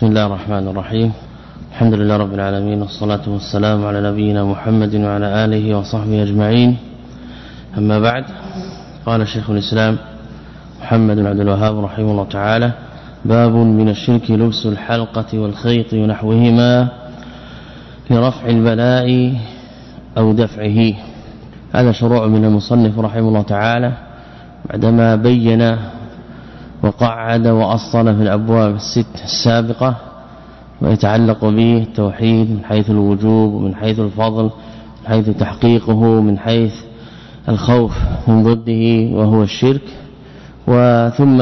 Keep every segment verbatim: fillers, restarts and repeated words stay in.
بسم الله الرحمن الرحيم. الحمد لله رب العالمين، والصلاة والسلام على نبينا محمد وعلى آله وصحبه أجمعين. أما بعد، قال شيخ الإسلام محمد بن عبد الوهاب رحمه الله تعالى: باب من الشرك لبس الحلقة والخيط ونحوهما لرفع البلاء أو دفعه. هذا شروع من المصنف رحمه الله تعالى بعدما بين وقعد وأصل في الأبواب الست السابقة ويتعلق به التوحيد من حيث الوجوب ومن حيث الفضل من حيث تحقيقه من حيث الخوف من ضده وهو الشرك، وثم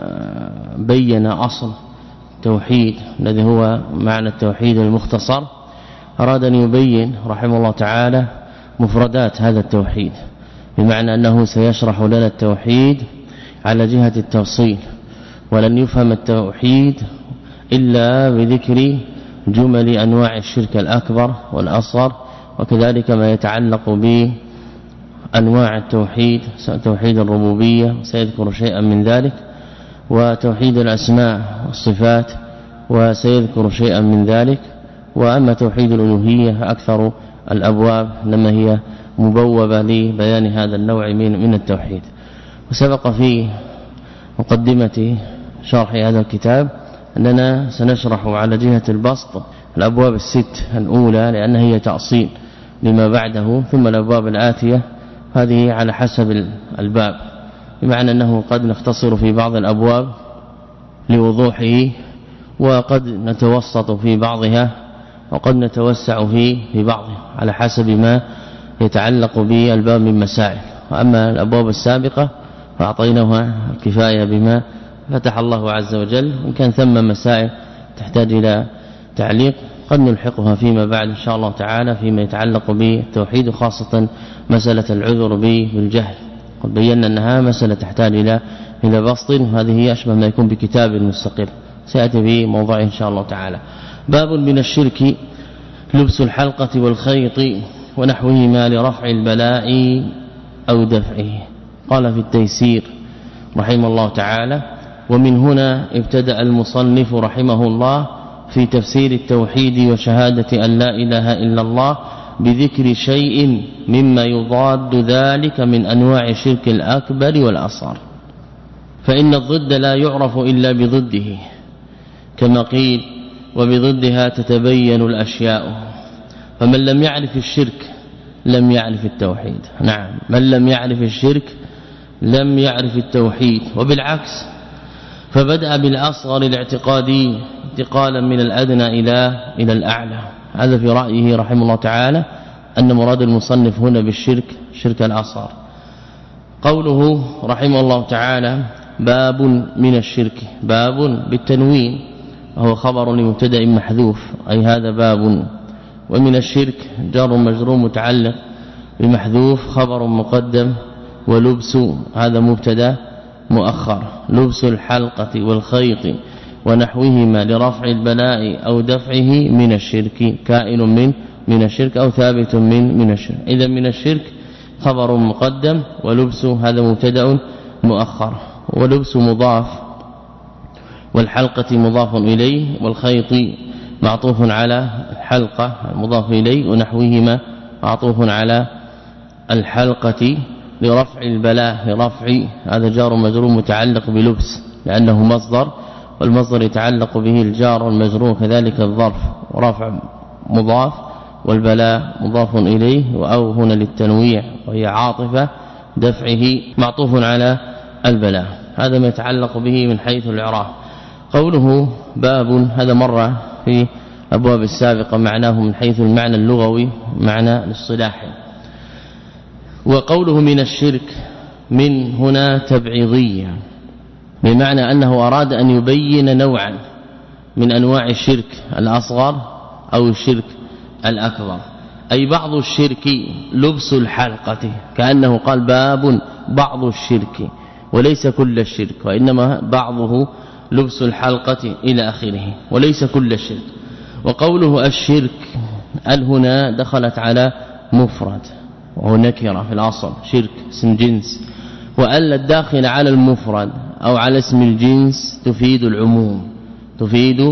بين أصل التوحيد الذي هو معنى التوحيد المختصر. أراد أن يبين رحمه الله تعالى مفردات هذا التوحيد، بمعنى أنه سيشرح لنا التوحيد على جهة التفصيل، ولن يفهم التوحيد إلا بذكر جمل أنواع الشرك الأكبر والأصغر، وكذلك ما يتعلق بأنواع التوحيد، توحيد الربوبية سيذكر شيئا من ذلك، وتوحيد الأسماء والصفات وسيذكر شيئا من ذلك. وأما توحيد الألوهية أكثر الأبواب لما هي مبوبة لبيان هذا النوع من من التوحيد. وسبق في مقدمة شرح هذا الكتاب أننا سنشرح على جهة البسط الأبواب الست الأولى، لأنها هي تأصيل لما بعده، ثم الأبواب الآتية هذه على حسب الباب، بمعنى أنه قد نختصر في بعض الأبواب لوضوحه، وقد نتوسط في بعضها، وقد نتوسع في في بعضها على حسب ما يتعلق بالباب من مسائل. وأما الأبواب السابقة فأعطيناها الكفاية بما فتح الله عز وجل، إن كان ثم مسائل تحتاج إلى تعليق قد نلحقها فيما بعد إن شاء الله تعالى فيما يتعلق بالتوحيد، وخاصة مسألة العذر بالجهل. قد بينا أنها مسألة تحتاج إلى إلى بسط، وهذه هي أشبه ما يكون بكتاب مستقل سيأتي في موضوعه إن شاء الله تعالى. باب من الشرك لبس الحلقة والخيط ونحوهما لرفع البلاء أو دفعه. قال في التيسير رحمه الله تعالى: ومن هنا ابتدأ المصنف رحمه الله في تفسير التوحيد وشهادة أن لا إله إلا الله بذكر شيء مما يضاد ذلك من أنواع الشرك الأكبر والأصغر، فإن الضد لا يعرف إلا بضده، كما قيل: وبضدها تتبين الأشياء. فمن لم يعرف الشرك لم يعرف التوحيد. نعم، من لم يعرف الشرك لم يعرف التوحيد، وبالعكس، فبدأ بالأصغر الاعتقادي انتقالا من الأدنى إلى إلى الأعلى. هذا في رأيه رحمه الله تعالى أن مراد المصنف هنا بالشرك شرك الأصغر. قوله رحمه الله تعالى: باب من الشرك، باب بالتنوين وهو خبر لمبتدا محذوف، أي هذا باب. ومن الشرك جار مجرور متعلق بمحذوف خبر مقدم، ولبس هذا مبتدا مؤخر. لبس الحلقة والخيط ونحوهما لرفع البلاء أو دفعه من الشرك، كائن من من الشرك أو ثابت من من الشرك. إذا من الشرك خبر مقدم، ولبس هذا مبتدا مؤخر، ولبس مضاف، والحلقة مضاف إليه، والخيط معطوف على الحلقة مضاف إليه، ونحوهما معطوف على الحلقة لرفع البلاء. لرفع هذا جار مجرور متعلق بلبس لأنه مصدر، والمصدر يتعلق به الجار والمجرور كذلك الظرف، ورفع مضاف والبلاء مضاف إليه، وأو هنا للتنويع وهي عاطفة، دفعه معطوف على البلاء. هذا ما يتعلق به من حيث الإعراب. قوله باب هذا مرة في أبواب السابقة معناه من حيث المعنى اللغوي معنى الاصطلاحي. وقوله من الشرك من هنا تبعيضية، بمعنى أنه أراد أن يبين نوعا من أنواع الشرك الأصغر أو الشرك الأكبر، أي بعض الشرك لبس الحلقة، كأنه قال باب بعض الشرك وليس كل الشرك، وإنما بعضه لبس الحلقة إلى آخره وليس كل الشرك. وقوله الشرك الهنا دخلت على مفرد وهو نكرة في الأصل، شرك اسم جنس، وأل الداخل على المفرد أو على اسم الجنس تفيد العموم، تفيد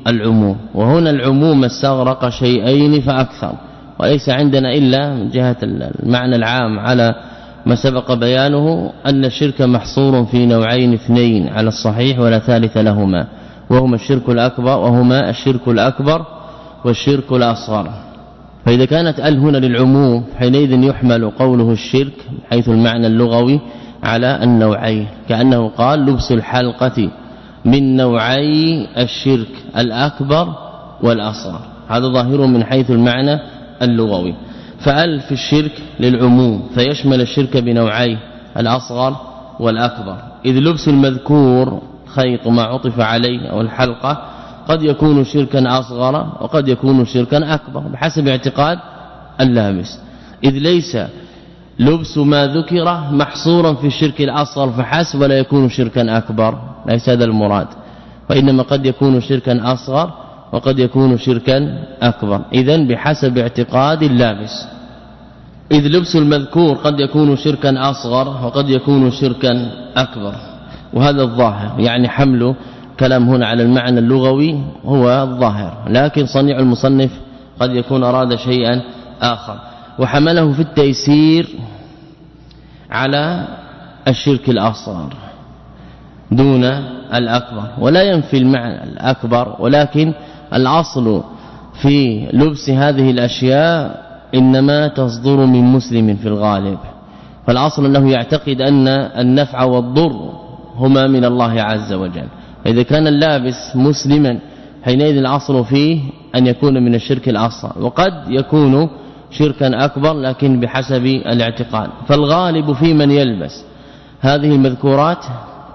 العموم، وهنا العموم استغرق شيئين فأكثر، وليس عندنا إلا من جهة المعنى العام على ما سبق بيانه أن الشرك محصور في نوعين اثنين على الصحيح ولا ثالث لهما، وهما الشرك الأكبر وهما الشرك الأكبر والشرك الأصغر. فإذا كانت ال هنا للعموم حينئذ يحمل قوله الشرك حيث المعنى اللغوي على النوعين، كأنه قال لبس الحلقة من نوعي الشرك الأكبر والأصغر، هذا ظاهر من حيث المعنى اللغوي. فال في الشرك للعموم فيشمل الشرك بنوعيه الأصغر والأكبر، إذ لبس المذكور خيط ما عطف عليه أو الحلقة قد يكون شركا أصغر وقد يكون شركا أكبر بحسب اعتقاد اللابس، إذ ليس لبس ما ذكر محصورا في الشرك الأصغر فحسب ولا يكون شركا أكبر، ليس هذا المراد، وإنما قد يكون شركا أصغر وقد يكون شركا أكبر، إذن بحسب اعتقاد اللابس. إذ لبس المذكور قد يكون شركا أصغر وقد يكون شركا أكبر، وهذا الظاهر، يعني حمل كلام هنا على المعنى اللغوي هو الظاهر، لكن صنيع المصنف قد يكون أراد شيئا آخر، وحمله في التيسير على الشرك الأصغر دون الأكبر، ولا ينفي المعنى الأكبر، ولكن الأصل في لبس هذه الأشياء إنما تصدر من مسلم في الغالب، فالأصل أنه يعتقد أن النفع والضر هما من الله عز وجل، فإذا كان اللابس مسلما حينئذ الأصل فيه أن يكون من الشرك الأصغر، وقد يكون شركا أكبر لكن بحسب الاعتقاد. فالغالب في من يلبس هذه المذكورات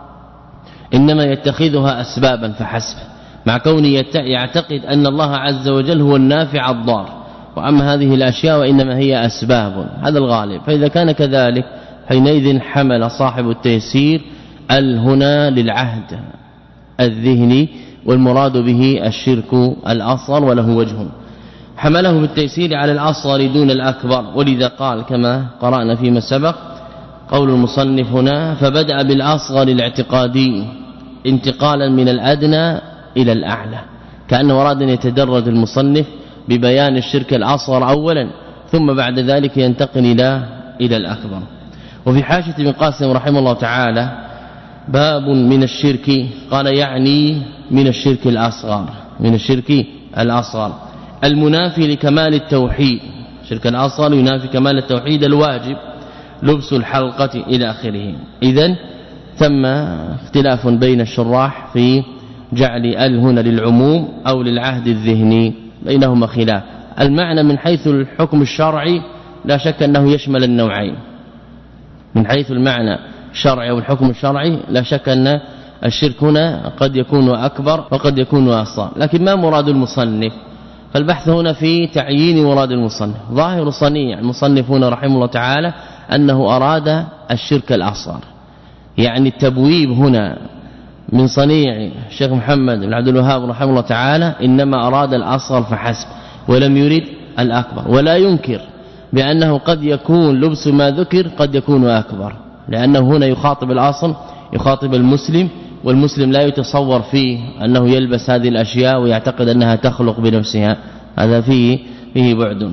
إنما يتخذها أسبابا فحسب، مع كونه يعتقد أن الله عز وجل هو النافع الضار، وأما هذه الأشياء وإنما هي أسباب، هذا الغالب. فإذا كان كذلك حينئذ حمل صاحب التيسير الهنا للعهد الذهني، والمراد به الشرك الأصغر، وله وجه، حمله بالتيسير على الأصغر دون الأكبر، ولذا قال كما قرأنا فيما سبق قول المصنف هنا فبدأ بالأصغر الاعتقادي انتقالا من الأدنى إلى الأعلى، كأنه أراد أن يتدرج المصنف ببيان الشرك الأصغر أولا ثم بعد ذلك ينتقل إلى إلى الأكبر. وفي حاشية ابن قاسم رحمه الله تعالى باب من الشرك قال يعني من الشرك الأصغر، من الشرك الأصغر المنافي لكمال التوحيد، الشرك الأصغر ينافي كمال التوحيد الواجب لبس الحلقة إلى آخره. إذن ثم اختلاف بين الشراح في جعل ال هنا للعموم أو للعهد الذهني، بينهما خلاف. المعنى من حيث الحكم الشرعي لا شك أنه يشمل النوعين، من حيث المعنى الشرعي والحكم الشرعي لا شك أن الشرك هنا قد يكون أكبر وقد يكون أصغر، لكن ما مراد المصنف؟ فالبحث هنا في تعيين مراد المصنف. ظاهر صنيع المصنف هنا رحمه الله تعالى أنه أراد الشرك الأصغر، يعني التبويب هنا من صنيع الشيخ محمد بن عبد الوهاب رحمه الله تعالى إنما أراد الأصغر فحسب ولم يرد الأكبر، ولا ينكر بأنه قد يكون لبس ما ذكر قد يكون أكبر، لأنه هنا يخاطب الأصل، يخاطب المسلم، والمسلم لا يتصور فيه أنه يلبس هذه الأشياء ويعتقد أنها تخلق بنفسها، هذا فيه فيه بعد.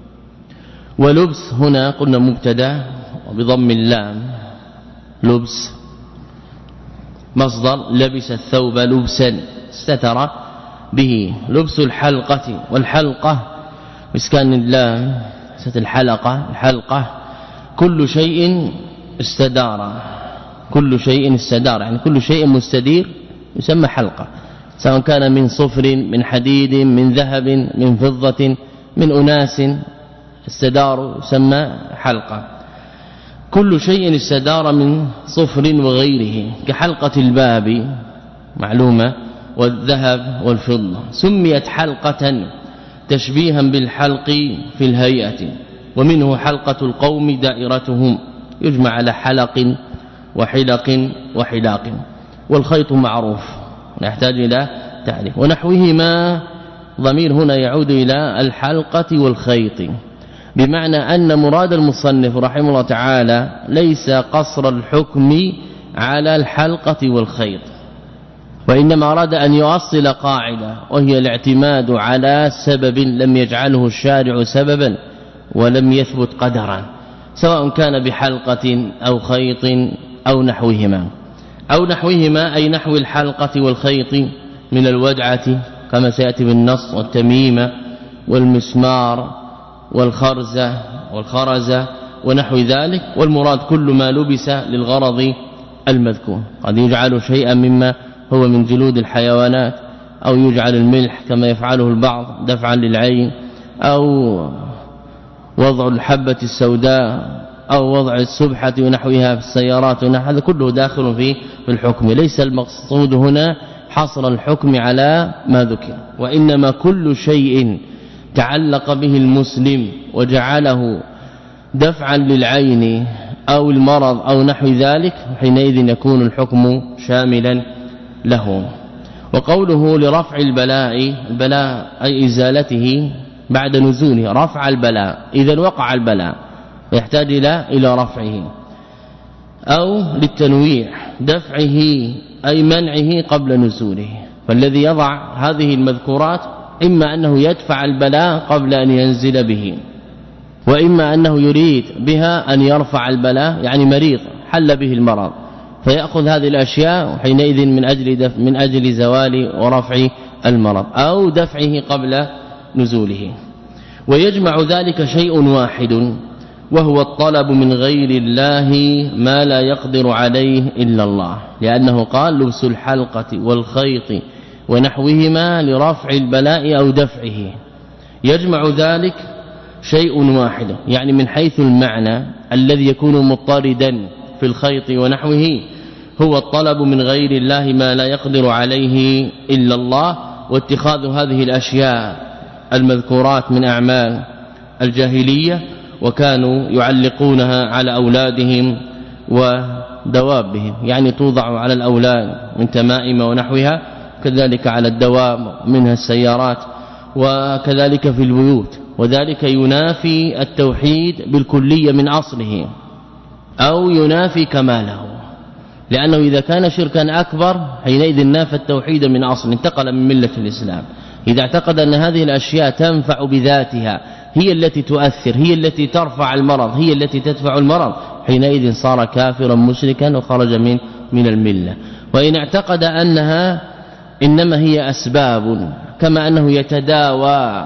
ولبس هنا قلنا مبتدا وبضم اللام، لبس مصدر لبس الثوب لبسا استتر به، لبس الحلقة، والحلقة بسكان اللام ست الحلقة، الحلقة كل شيء استدار، كل شيء استدار يعني كل شيء مستدير يسمى حلقة، سواء كان من صفر من حديد من ذهب من فضة من أناس استدار يسمى حلقة. كل شيء استدار من صفر وغيره كحلقة الباب معلومة والذهب والفضة، سميت حلقة تشبيها بالحلق في الهيئة، ومنه حلقة القوم دائرتهم يجمع على حلق وحلق وحلاق، والخيط معروف نحتاج إلى تعريف. ونحوهما ضمير هنا يعود إلى الحلقة والخيط، بمعنى أن مراد المصنف رحمه الله تعالى ليس قصر الحكم على الحلقة والخيط، وإنما أراد أن يؤصل قاعدة وهي الاعتماد على سبب لم يجعله الشارع سببا ولم يثبت قدرا، سواء كان بحلقة أو خيط أو نحوهما أو نحوهما أي نحو الحلقة والخيط من الودعة كما سيأتي بالنص، والتميمة والمسمار والخرزة والخرزة ونحو ذلك. والمراد كل ما لبس للغرض المذكور، قد يجعل شيئا مما هو من جلود الحيوانات، أو يجعل الملح كما يفعله البعض دفعا للعين، أو وضع الحبة السوداء، أو وضع السبحة ونحوها في السيارات ونحو، هذا كله داخل في الحكم. ليس المقصود هنا حصر الحكم على ما ذكر، وإنما كل شيء تعلق به المسلم وجعله دفعا للعين أو المرض أو نحو ذلك، حينئذ يكون الحكم شاملا له. وقوله لرفع البلاء، البلاء أي إزالته بعد نزوله، رفع البلاء، إذا وقع البلاء يحتاج إلى إلى رفعه، أو للتنويع دفعه أي منعه قبل نزوله. فالذي يضع هذه المذكورات إما أنه يدفع البلاء قبل أن ينزل به، وإما أنه يريد بها أن يرفع البلاء، يعني مريض حل به المرض فيأخذ هذه الأشياء حينئذ من أجل دفع من أجل زوال ورفع المرض أو دفعه قبل نزوله. ويجمع ذلك شيء واحد وهو الطلب من غير الله ما لا يقدر عليه إلا الله، لأنه قال لبس الحلقة والخيط ونحوهما لرفع البلاء أو دفعه. يجمع ذلك شيء واحد، يعني من حيث المعنى الذي يكون مضطردا في الخيط ونحوه هو الطلب من غير الله ما لا يقدر عليه إلا الله، واتخاذ هذه الأشياء المذكورات من أعمال الجاهلية، وكانوا يعلقونها على أولادهم ودوابهم، يعني توضع على الأولاد من تمائم ونحوها، كذلك على الدواب منها السيارات، وكذلك في البيوت. وذلك ينافي التوحيد بالكلية من أصله أو ينافي كماله، لأنه إذا كان شركا أكبر حينئذ نافى التوحيد من أصل، انتقل من ملة الإسلام. إذا اعتقد أن هذه الأشياء تنفع بذاتها، هي التي تؤثر، هي التي ترفع المرض، هي التي تدفع المرض، حينئذ صار كافرا مشركا وخرج من من الملة. وإن اعتقد أنها إنما هي أسباب، كما أنه يتداوى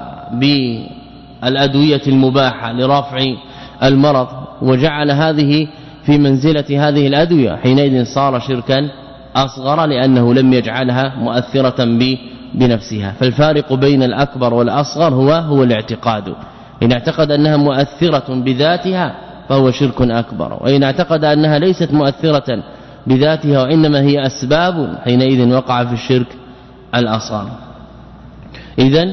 بالأدوية المباحة لرفع المرض وجعل هذه في منزلة هذه الأدوية، حينئذ صار شركا أصغر لأنه لم يجعلها مؤثرة بنفسها. فالفارق بين الأكبر والأصغر هو هو الاعتقاد. إن اعتقد أنها مؤثرة بذاتها فهو شرك أكبر، وإن اعتقد أنها ليست مؤثرة بذاتها وإنما هي أسباب حينئذ وقع في الشرك الأصغر. إذن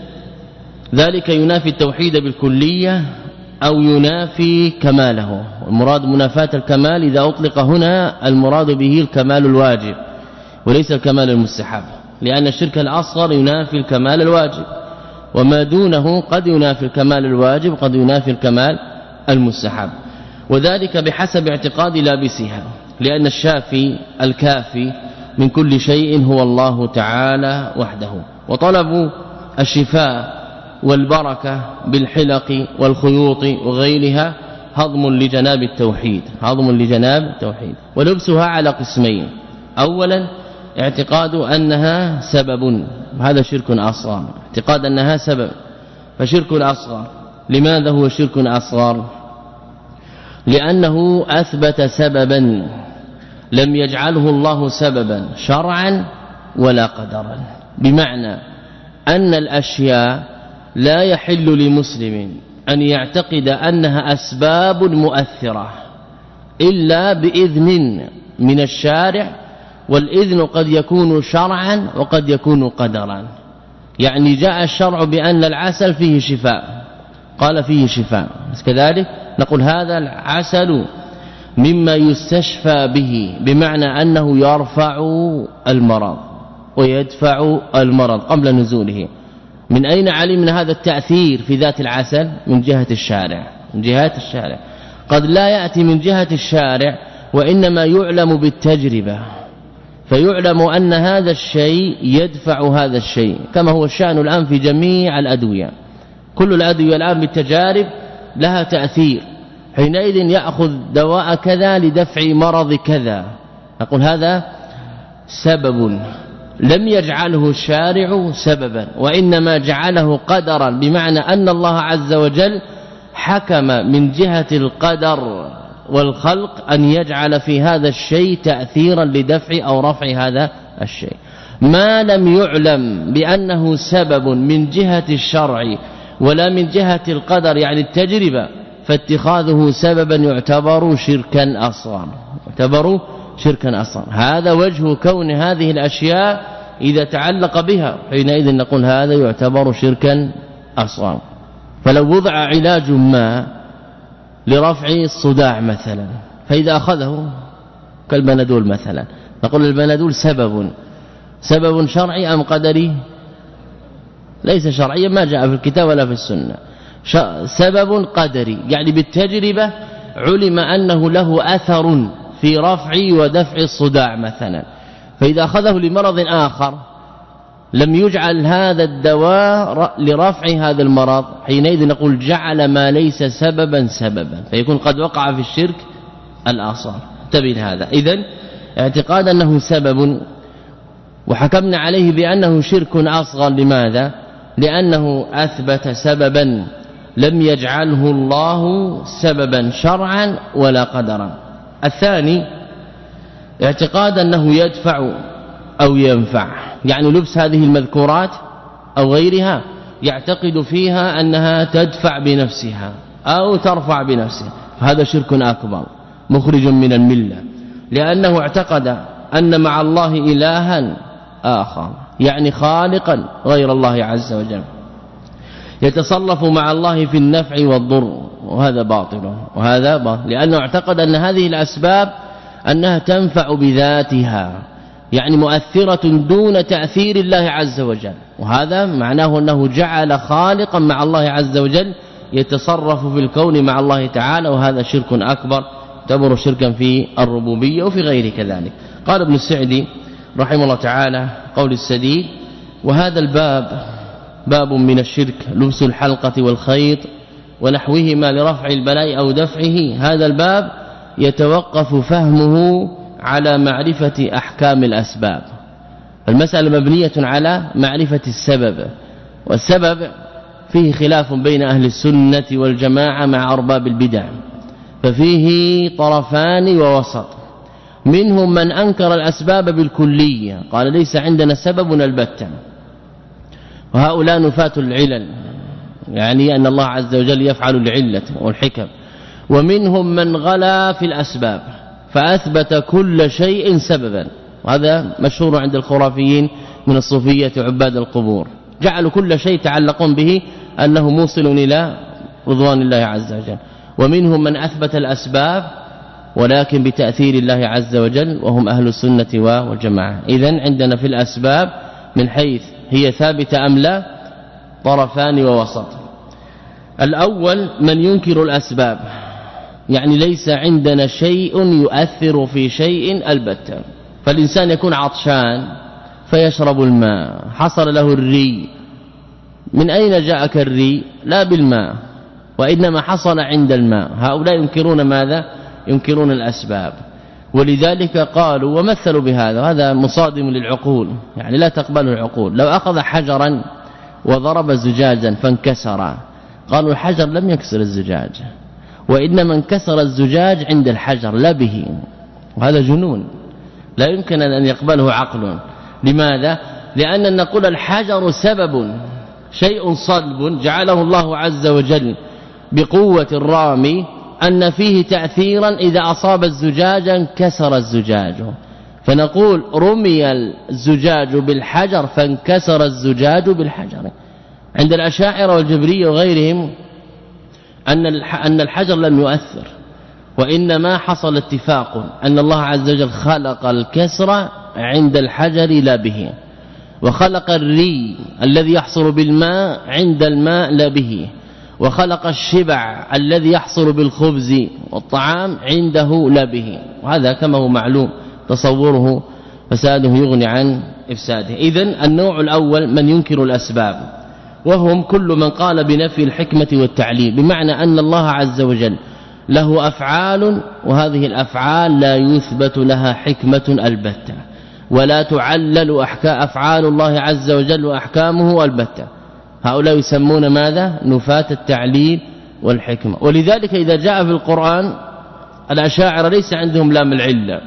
ذلك ينافي التوحيد بالكلية أو ينافي كماله. المراد منافاة الكمال إذا أطلق هنا المراد به الكمال الواجب وليس الكمال المستحب، لأن الشرك الأصغر ينافي الكمال الواجب، وما دونه قد ينافي الكمال الواجب قد ينافي الكمال المستحب، وذلك بحسب اعتقاد لابسها، لأن الشافي الكافي من كل شيء هو الله تعالى وحده. وطلب الشفاء والبركة بالحلق والخيوط وغيرها هضم لجناب التوحيد، هضم لجناب التوحيد. ولبسها على قسمين: أولا اعتقاد أنها سبب، هذا شرك أصغر، اعتقاد أنها سبب فشرك أصغر. لماذا هو شرك أصغر؟ لأنه أثبت سببا لم يجعله الله سببا شرعا ولا قدرا، بمعنى أن الأشياء لا يحل لمسلم أن يعتقد أنها أسباب مؤثرة إلا بإذن من الشارع، والإذن قد يكون شرعا وقد يكون قدرا. يعني جاء الشرع بأن العسل فيه شفاء، قال فيه شفاء، كذلك نقول هذا العسل مما يستشفى به، بمعنى أنه يرفع المرض ويدفع المرض قبل نزوله. من أين علمنا هذا التأثير في ذات العسل؟ من جهة الشارع، من جهة الشارع. قد لا يأتي من جهة الشارع وإنما يعلم بالتجربة، فيعلم أن هذا الشيء يدفع هذا الشيء، كما هو الشأن الآن في جميع الأدوية. كل الأدوية الآن بالتجارب لها تأثير، حينئذ يأخذ دواء كذا لدفع مرض كذا، نقول هذا سبب لم يجعله الشارع سببا، وإنما جعله قدرا، بمعنى أن الله عز وجل حكم من جهة القدر والخلق أن يجعل في هذا الشيء تأثيرا لدفع أو رفع هذا الشيء. ما لم يعلم بأنه سبب من جهة الشرع ولا من جهة القدر يعني التجربة، فاتخاذه سببا يعتبر شركا أصغر، يعتبر شركا أصغر. هذا وجه كون هذه الأشياء إذا تعلق بها حينئذ نقول هذا يعتبر شركا أصغر. فلو وضع علاج ما لرفع الصداع مثلا، فإذا أخذه كالبنادول مثلا، نقول البنادول سبب سبب شرعي أم قدري؟ ليس شرعيا، ما جاء في الكتاب ولا في السنة، سبب قدري، يعني بالتجربة علم أنه له أثر في رفع ودفع الصداع مثلا، فإذا أخذه لمرض آخر لم يجعل هذا الدواء لرفع هذا المرض، حينئذ نقول جعل ما ليس سببا سببا، فيكون قد وقع في الشرك الأصغر. انتبه هذا. إذن اعتقاد أنه سبب وحكمنا عليه بأنه شرك أصغر. لماذا؟ لأنه أثبت سببا لم يجعله الله سببا شرعا ولا قدرا. الثاني اعتقاد أنه يدفع أو ينفع، يعني لبس هذه المذكورات أو غيرها يعتقد فيها أنها تدفع بنفسها أو ترفع بنفسها، فهذا شرك أكبر مخرج من الملة، لأنه اعتقد أن مع الله إلها آخر، يعني خالقا غير الله عز وجل يتصرف مع الله في النفع والضر، وهذا باطل وهذا باطل، لأنه اعتقد أن هذه الأسباب أنها تنفع بذاتها، يعني مؤثرة دون تأثير الله عز وجل، وهذا معناه أنه جعل خالقا مع الله عز وجل يتصرف في الكون مع الله تعالى، وهذا شرك أكبر يعتبر شركا في الربوبية وفي غير كذلك. قال ابن السعدي رحمه الله تعالى قول السديد: وهذا الباب باب من الشرك لبس الحلقة والخيط ونحوهما لرفع البلاء أو دفعه. هذا الباب يتوقف فهمه على معرفة أحكام الأسباب، المسألة مبنية على معرفة السبب، والسبب فيه خلاف بين أهل السنة والجماعة مع أرباب البدع، ففيه طرفان ووسط، منهم من أنكر الأسباب بالكلية قال ليس عندنا سبب البتة، وهؤلاء نفاة العلل، يعني أن الله عز وجل يفعل العلة والحكم. ومنهم من غلا في الأسباب فأثبت كل شيء سببا، وهذا مشهور عند الخرافيين من الصوفية عباد القبور، جعلوا كل شيء تعلقون به أنه موصل إلى رضوان الله عز وجل. ومنهم من أثبت الأسباب ولكن بتأثير الله عز وجل، وهم أهل السنة والجماعة. إذن عندنا في الأسباب من حيث هي ثابتة أم لا طرفان ووسط. الأول من ينكر الأسباب، يعني ليس عندنا شيء يؤثر في شيء البتة، فالإنسان يكون عطشان فيشرب الماء، حصل له الري، من أين جاءك الري؟ لا بالماء وإنما حصل عند الماء. هؤلاء ينكرون ماذا؟ ينكرون الأسباب، ولذلك قالوا ومثلوا بهذا، هذا مصادم للعقول، يعني لا تقبل العقول. لو أخذ حجرا وضرب زجاجا فانكسر، قالوا الحجر لم يكسر الزجاج، وإنما انكسر الزجاج عند الحجر لا به، وهذا جنون لا يمكن أن يقبله عقل. لماذا؟ لأن نقول الحجر سبب، شيء صلب جعله الله عز وجل بقوة الرامي أن فيه تأثيرا إذا أصاب الزجاج انكسر الزجاج، فنقول رمي الزجاج بالحجر فانكسر الزجاج بالحجر. عند الأشاعرة والجبرية وغيرهم أن الحجر لم يؤثر، وإنما حصل اتفاق أن الله عز وجل خلق الكسر عند الحجر لا به، وخلق الري الذي يحصل بالماء عند الماء لا به، وخلق الشبع الذي يحصل بالخبز والطعام عنده لا به. وهذا كما هو معلوم تصوره فساده يغني عن إفساده. إذن النوع الأول من ينكر الأسباب، وهم كل من قال بنفي الحكمة والتعليل، بمعنى أن الله عز وجل له أفعال، وهذه الأفعال لا يثبت لها حكمة البتة، ولا تعلل أحكام أفعال الله عز وجل وأحكامه البتة. هؤلاء يسمون ماذا؟ نفاة التعليل والحكمة. ولذلك إذا جاء في القرآن الأشاعرة ليس عندهم لام العلة.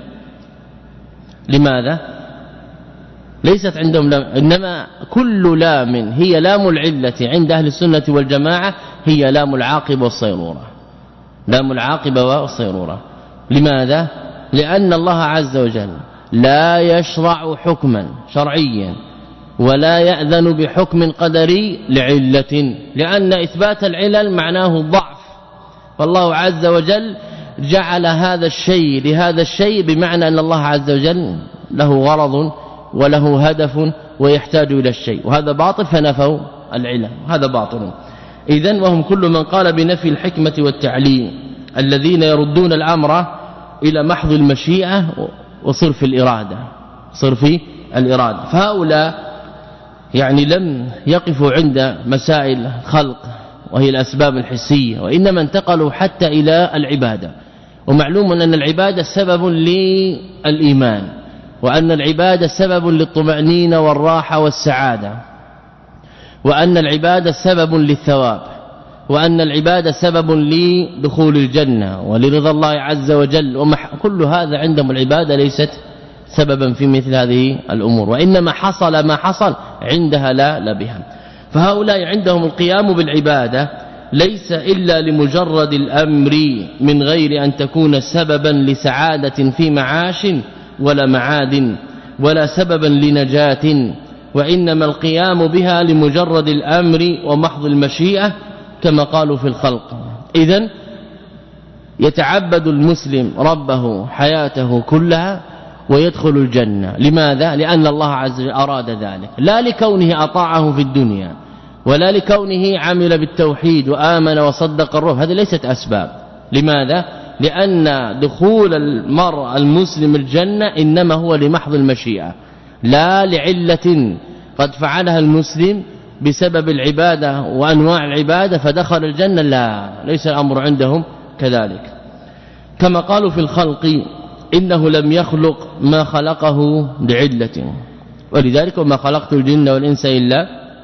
لماذا؟ ليست عندهم لام، إنما كل لام هي لام العلة عند أهل السنة والجماعة هي لام العاقبة والصيرورة، لام العاقبة والصيرورة. لماذا؟ لأن الله عز وجل لا يشرع حكما شرعيا ولا يأذن بحكم قدري لعلة، لأن إثبات العلل معناه الضعف، فالله عز وجل جعل هذا الشيء لهذا الشيء، بمعنى أن الله عز وجل له غرض وله هدف ويحتاج إلى الشيء، وهذا باطل فنفوا العلة، هذا باطل. إذن وهم كل من قال بنفي الحكمة والتعليم الذين يردون الأمر إلى محض المشيئة وصرف الإرادة، صرف الإرادة. فهؤلاء يعني لم يقفوا عند مسائل خلق وهي الأسباب الحسية، وإنما انتقلوا حتى إلى العبادة. ومعلوم أن العبادة سبب للإيمان، وأن العبادة سبب للطمأنينة والراحة والسعادة، وأن العبادة سبب للثواب، وأن العبادة سبب لدخول الجنة ولرضا الله عز وجل. وكل هذا عندهم العبادة ليست سببا في مثل هذه الأمور، وإنما حصل ما حصل عندها لا لا بها. فهؤلاء عندهم القيام بالعبادة ليس إلا لمجرد الأمر من غير أن تكون سببا لسعادة في معاش ولا معاد ولا سببا لنجاة، وإنما القيام بها لمجرد الأمر ومحض المشيئة كما قالوا في الخلق. إذن يتعبد المسلم ربه حياته كلها ويدخل الجنة. لماذا؟ لأن الله عز وجل أراد ذلك، لا لكونه أطاعه في الدنيا ولا لكونه عمل بالتوحيد وآمن وصدق الروح، هذه ليست أسباب. لماذا؟ لأن دخول المرء المسلم الجنة إنما هو لمحض المشيئة، لا لعلة قد فعلها المسلم بسبب العبادة وأنواع العبادة فدخل الجنة، لا، ليس الأمر عندهم كذلك. كما قالوا في الخلق إنه لم يخلق ما خلقه لعلة، ولذلك وما خلقت الجن والإنس إلا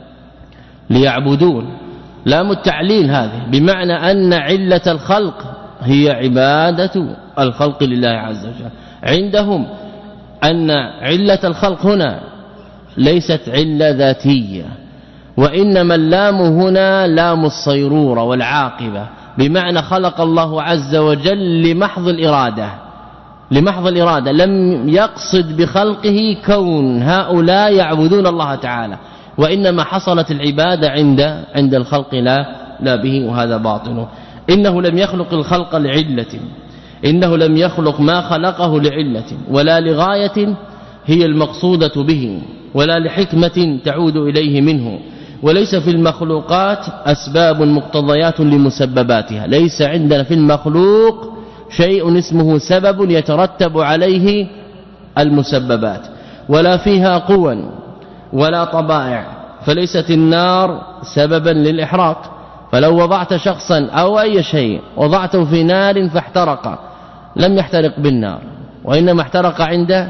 ليعبدون. لام التعليل هذه بمعنى أن علة الخلق هي عبادة الخلق لله عز وجل. عندهم أن علة الخلق هنا ليست علة ذاتية، وإنما اللام هنا لام الصيرورة والعاقبة، بمعنى خلق الله عز وجل لمحض الإرادة، لمحض الإرادة، لم يقصد بخلقه كون هؤلاء يعبدون الله تعالى، وإنما حصلت العبادة عند عند الخلق لا لا به، وهذا باطل. إنه لم يخلق الخلق لعلة، إنه لم يخلق ما خلقه لعلة ولا لغاية هي المقصودة به ولا لحكمة تعود إليه منه، وليس في المخلوقات أسباب مقتضيات لمسبباتها. ليس عندنا في المخلوق شيء اسمه سبب يترتب عليه المسببات، ولا فيها قوى ولا طبائع. فليست النار سببا للإحراق، فلو وضعت شخصا أو أي شيء وضعته في نار فاحترق لم يحترق بالنار، وإنما احترق عند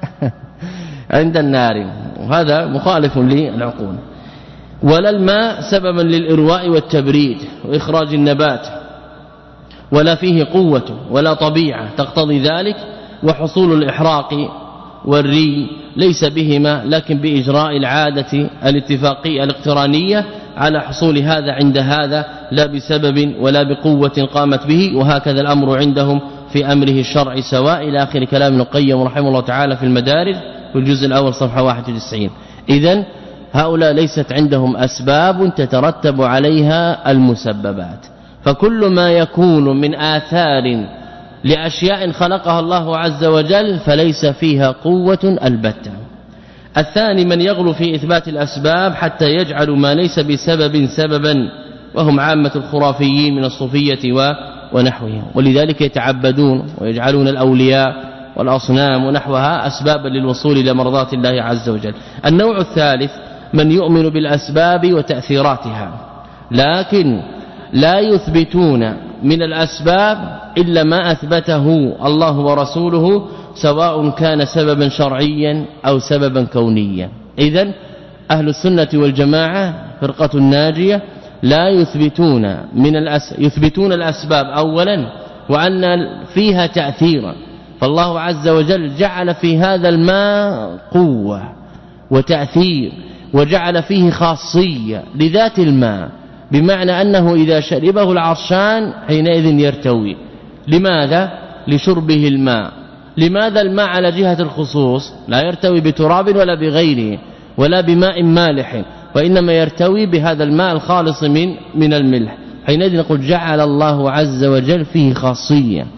عند النار، وهذا مخالف للعقول. ولا الماء سببا للإرواء والتبريد وإخراج النبات، ولا فيه قوة ولا طبيعة تقتضي ذلك، وحصول الإحراق والري ليس بهما، لكن بإجراء العادة الاتفاقية الاقترانية على حصول هذا عند هذا، لا بسبب ولا بقوة قامت به. وهكذا الأمر عندهم في أمره الشرعي سواء، إلى آخر كلام ابن القيم رحمه الله تعالى في المدارج في الجزء الأول صفحة واحد وتسعين. إذن هؤلاء ليست عندهم أسباب تترتب عليها المسببات، فكل ما يكون من آثار لأشياء خلقها الله عز وجل فليس فيها قوة البتة. الثاني من يغلو في إثبات الأسباب حتى يجعل ما ليس بسبب سببا، وهم عامة الخرافيين من الصوفية ونحوهم. ولذلك يتعبدون ويجعلون الأولياء والأصنام ونحوها أسبابا للوصول إلى مرضات الله عز وجل. النوع الثالث من يؤمن بالأسباب وتأثيراتها لكن لا يثبتون من الأسباب إلا ما أثبته الله ورسوله سواء كان سببا شرعيا أو سببا كونيا. إذن أهل السنة والجماعة فرقة ناجية لا يثبتون من الأس... يثبتون الأسباب أولا وأن فيها تأثيرا، فالله عز وجل جعل في هذا الماء قوة وتأثير وجعل فيه خاصية لذات الماء، بمعنى أنه إذا شربه العطشان حينئذ يرتوي. لماذا؟ لشربه الماء. لماذا الماء على جهة الخصوص لا يرتوي بتراب ولا بغيره ولا بماء مالح، وإنما يرتوي بهذا الماء الخالص من من الملح. حينئذ نقول جعل الله عز وجل فيه خاصية،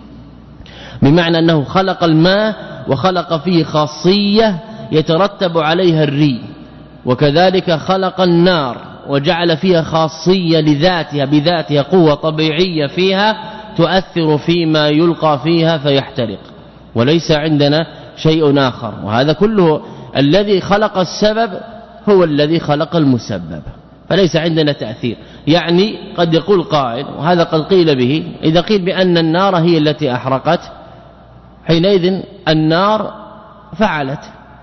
بمعنى أنه خلق الماء وخلق فيه خاصية يترتب عليها الري، وكذلك خلق النار وجعل فيها خاصية لذاتها بذاتها قوة طبيعية فيها تؤثر فيما يلقى فيها فيحترق، وليس عندنا شيء آخر. وهذا كله الذي خلق السبب هو الذي خلق المسبب، فليس عندنا تأثير. يعني قد يقول قائل، وهذا قد قيل به، إذا قيل بأن النار هي التي أحرقت حينئذ النار فعلت،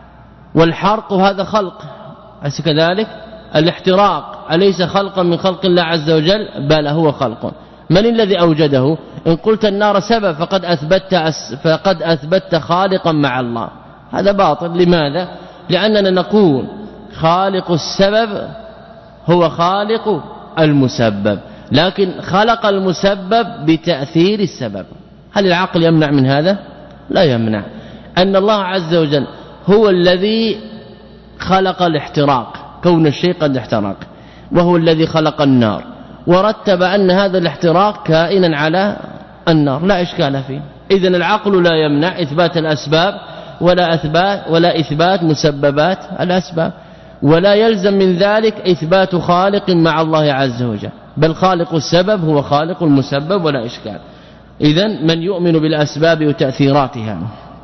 والحرق هذا خلق، أليس كذلك؟ الاحتراق أليس خلقا من خلق الله عز وجل؟ بل هو خلق. من الذي أوجده؟ إن قلت النار سبب فقد أثبت فقد أثبت خالقا مع الله، هذا باطل. لماذا؟ لأننا نقول خالق السبب هو خالق المسبب، لكن خلق المسبب بتأثير السبب. هل العقل يمنع من هذا؟ لا يمنع. أن الله عز وجل هو الذي خلق الاحتراق، كون الشيء قد احترق، وهو الذي خلق النار ورتب أن هذا الاحتراق كائنا على النار، لا إشكال فيه. إذن العقل لا يمنع إثبات الأسباب ولا إثبات ولا إثبات مسببات الأسباب، ولا يلزم من ذلك إثبات خالق مع الله عز وجل، بل خالق السبب هو خالق المسبب ولا إشكال. إذن من يؤمن بالأسباب وتأثيراتها.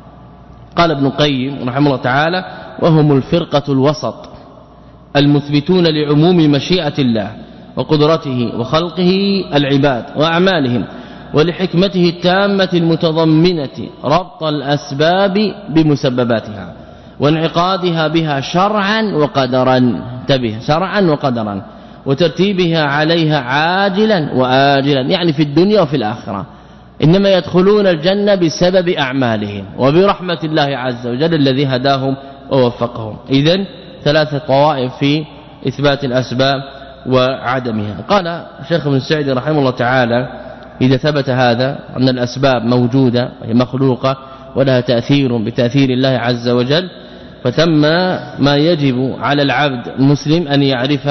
قال ابن القيم رحمه الله تعالى: وهم الفرقة الوسط المثبتون لعموم مشيئة الله وقدرته وخلقه العباد وأعمالهم ولحكمته التامة المتضمنة ربط الأسباب بمسبباتها وانعقادها بها شرعا وقدرا، انتبه، شرعا وقدرا، وترتيبها عليها عاجلا وآجلا، يعني في الدنيا وفي الآخرة. إنما يدخلون الجنة بسبب أعمالهم وبرحمة الله عز وجل الذي هداهم ووفقهم. إذن ثلاثة طوائف في إثبات الأسباب وعدمها. قال شيخ ابن سعدي رحمه الله تعالى: إذا ثبت هذا أن الأسباب موجودة وهي مخلوقة ولها تأثير بتأثير الله عز وجل، فثم ما يجب على العبد المسلم أن يعرف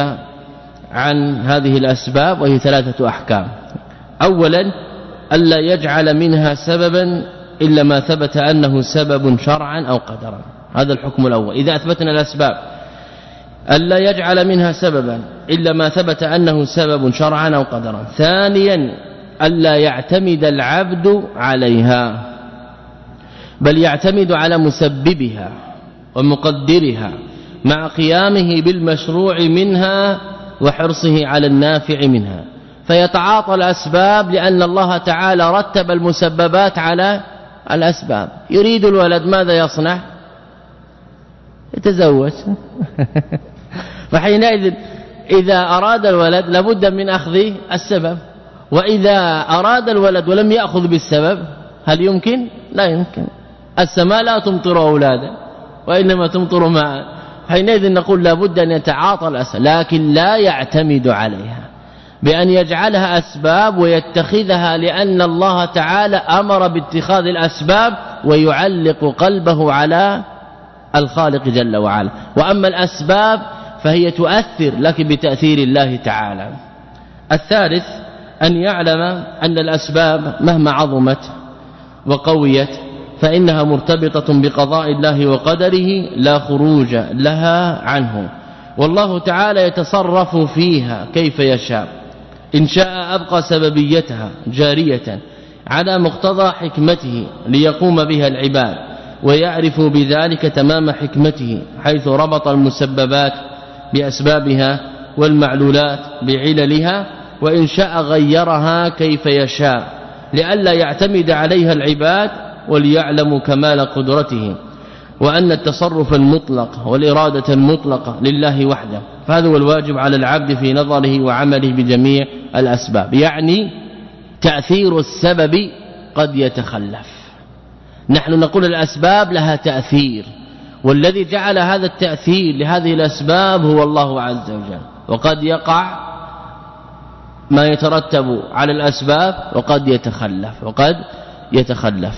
عن هذه الأسباب، وهي ثلاثة أحكام. أولا ألا يجعل منها سببا إلا ما ثبت أنه سبب شرعا أو قدرا، هذا الحكم الأول إذا أثبتنا الأسباب. ألا يجعل منها سببا إلا ما ثبت أنه سبب شرعا أو قدرا. ثانيا ألا يعتمد العبد عليها، بل يعتمد على مسببها ومقدرها مع قيامه بالمشروع منها وحرصه على النافع منها، فيتعاطى الأسباب لأن الله تعالى رتب المسببات على الأسباب. يريد الولد ماذا يصنع؟ يتزوج فحينئذ إذا أراد الولد لابد من أخذ السبب، وإذا أراد الولد ولم يأخذ بالسبب هل يمكن؟ لا يمكن. السماء لا تمطر أولادا وإنما تمطر ماء، حينئذ نقول لابد أن يتعاطى الأسباب، لكن لا يعتمد عليها بأن يجعلها أسباب ويتخذها، لأن الله تعالى أمر باتخاذ الأسباب ويعلق قلبه على الخالق جل وعلا. وأما الأسباب فهي تؤثر لكن بتأثير الله تعالى. الثالث أن يعلم أن الأسباب مهما عظمت وقويت فإنها مرتبطة بقضاء الله وقدره لا خروج لها عنه، والله تعالى يتصرف فيها كيف يشاء. إن شاء أبقى سببيتها جارية على مقتضى حكمته ليقوم بها العباد، ويعرف بذلك تمام حكمته حيث ربط المسببات بأسبابها والمعلولات بعللها، وإن شاء غيرها كيف يشاء لئلا يعتمد عليها العباد وليعلموا كمال قدرته، وأن التصرف المطلق والإرادة المطلقة لله وحده، فهذا هو الواجب على العبد في نظره وعمله بجميع الأسباب. يعني تأثير السبب قد يتخلف. نحن نقول الأسباب لها تأثير، والذي جعل هذا التأثير لهذه الأسباب هو الله عز وجل، وقد يقع ما يترتب على الأسباب وقد يتخلف وقد يتخلف.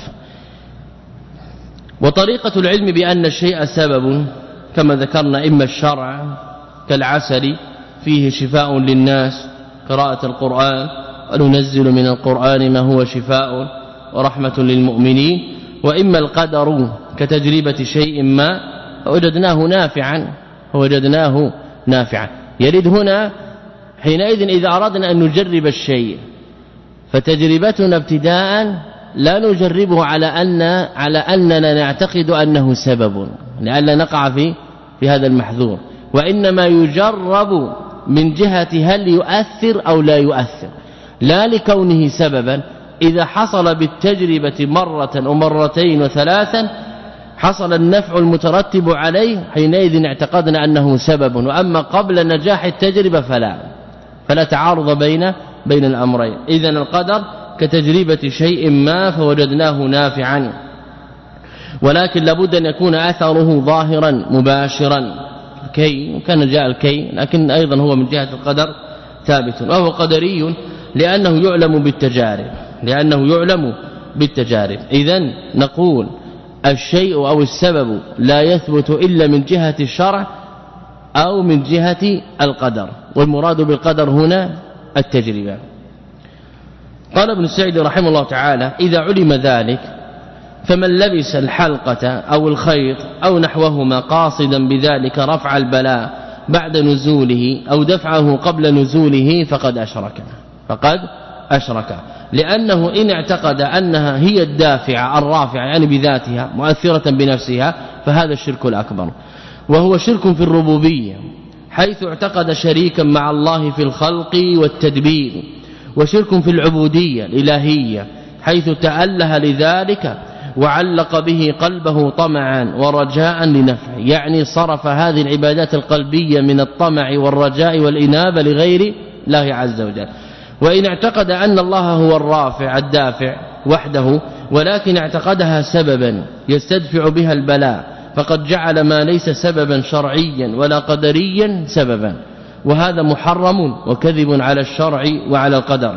وطريقة العلم بأن الشيء سبب كما ذكرنا إما الشرع كالعسل فيه شفاء للناس، قراءة القرآن وننزل من القرآن ما هو شفاء ورحمة للمؤمنين، وإما القدر كتجربة شيء ما وجدناه نافعا وجدناه نافعا. يريد هنا حينئذ إذا أردنا أن نجرب الشيء فتجربتنا ابتداء لا نجربه على أن على أننا نعتقد أنه سبب لئلا نقع في في هذا المحذور، وإنما يجرب من جهة هل يؤثر أو لا يؤثر، لا لكونه سببا. إذا حصل بالتجربة مرة ومرتين وثلاثا حصل النفع المترتب عليه حينئذ اعتقدنا أنه سبب، وأما قبل نجاح التجربة فلا فلا تعارض بين بين الأمرين. إذن القدر كتجربة شيء ما فوجدناه نافعا، ولكن لابد أن يكون أثره ظاهرا مباشرا كي كان جاء الكي، لكن أيضا هو من جهة القدر ثابت، وهو قدري لأنه يعلم بالتجارب لأنه يعلم بالتجارب. إذن نقول الشيء أو السبب لا يثبت إلا من جهة الشرع أو من جهة القدر، والمراد بالقدر هنا التجربة. قال ابن السعدي رحمه الله تعالى: إذا علم ذلك فمن لبس الحلقة أو الخيط أو نحوهما قاصدا بذلك رفع البلاء بعد نزوله أو دفعه قبل نزوله فقد أشرك فقد أشرك لأنه إن اعتقد أنها هي الدافعة الرافعة يعني بذاتها مؤثرة بنفسها فهذا الشرك الأكبر، وهو شرك في الربوبية حيث اعتقد شريكا مع الله في الخلق والتدبير، وشرك في العبودية الإلهية حيث تأله لذلك وعلق به قلبه طمعا ورجاء لنفعه، يعني صرف هذه العبادات القلبية من الطمع والرجاء والإنابة لغير الله عز وجل. وإن اعتقد أن الله هو الرافع الدافع وحده ولكن اعتقدها سببا يستدفع بها البلاء فقد جعل ما ليس سببا شرعيا ولا قدريا سببا، وهذا محرم وكذب على الشرع وعلى القدر.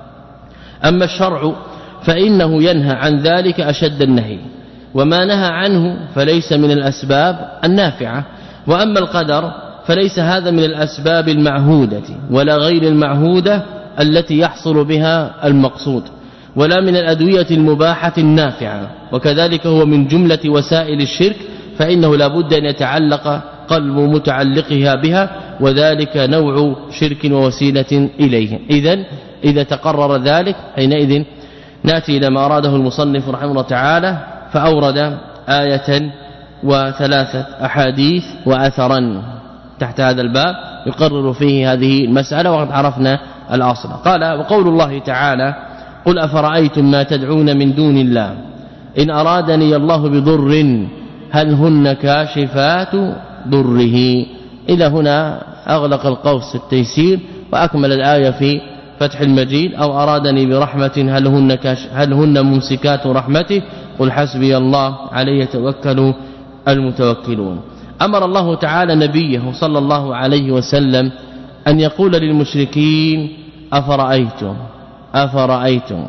أما الشرع فإنه ينهى عن ذلك أشد النهي، وما نهى عنه فليس من الأسباب النافعة. وأما القدر فليس هذا من الأسباب المعهودة ولا غير المعهودة التي يحصل بها المقصود، ولا من الأدوية المباحة النافعة، وكذلك هو من جملة وسائل الشرك، فإنه لا بد أن يتعلق قلب متعلقها بها، وذلك نوع شرك ووسيلة إليه. إذن إذا تقرر ذلك حينئذ نأتي إلى ما أراده المصنف رحمه الله تعالى، فأورد آية وثلاثة أحاديث وأثرا تحت هذا الباب يقرر فيه هذه المسألة، وقد عرفنا الأصل. قال: وقول الله تعالى: قل أفرأيتم ما تدعون من دون الله إن أرادني الله بضر هل هن كاشفات ضره. إلى هنا أغلق القوس التيسير وأكمل الآية في فتح المجيد: أو أرادني برحمة هل هن, هل هن ممسكات رحمته قل حسبي الله عليه يتوكل المتوكلون. أمر الله تعالى نبيه صلى الله عليه وسلم أن يقول للمشركين: أفرأيتم أفرأيتم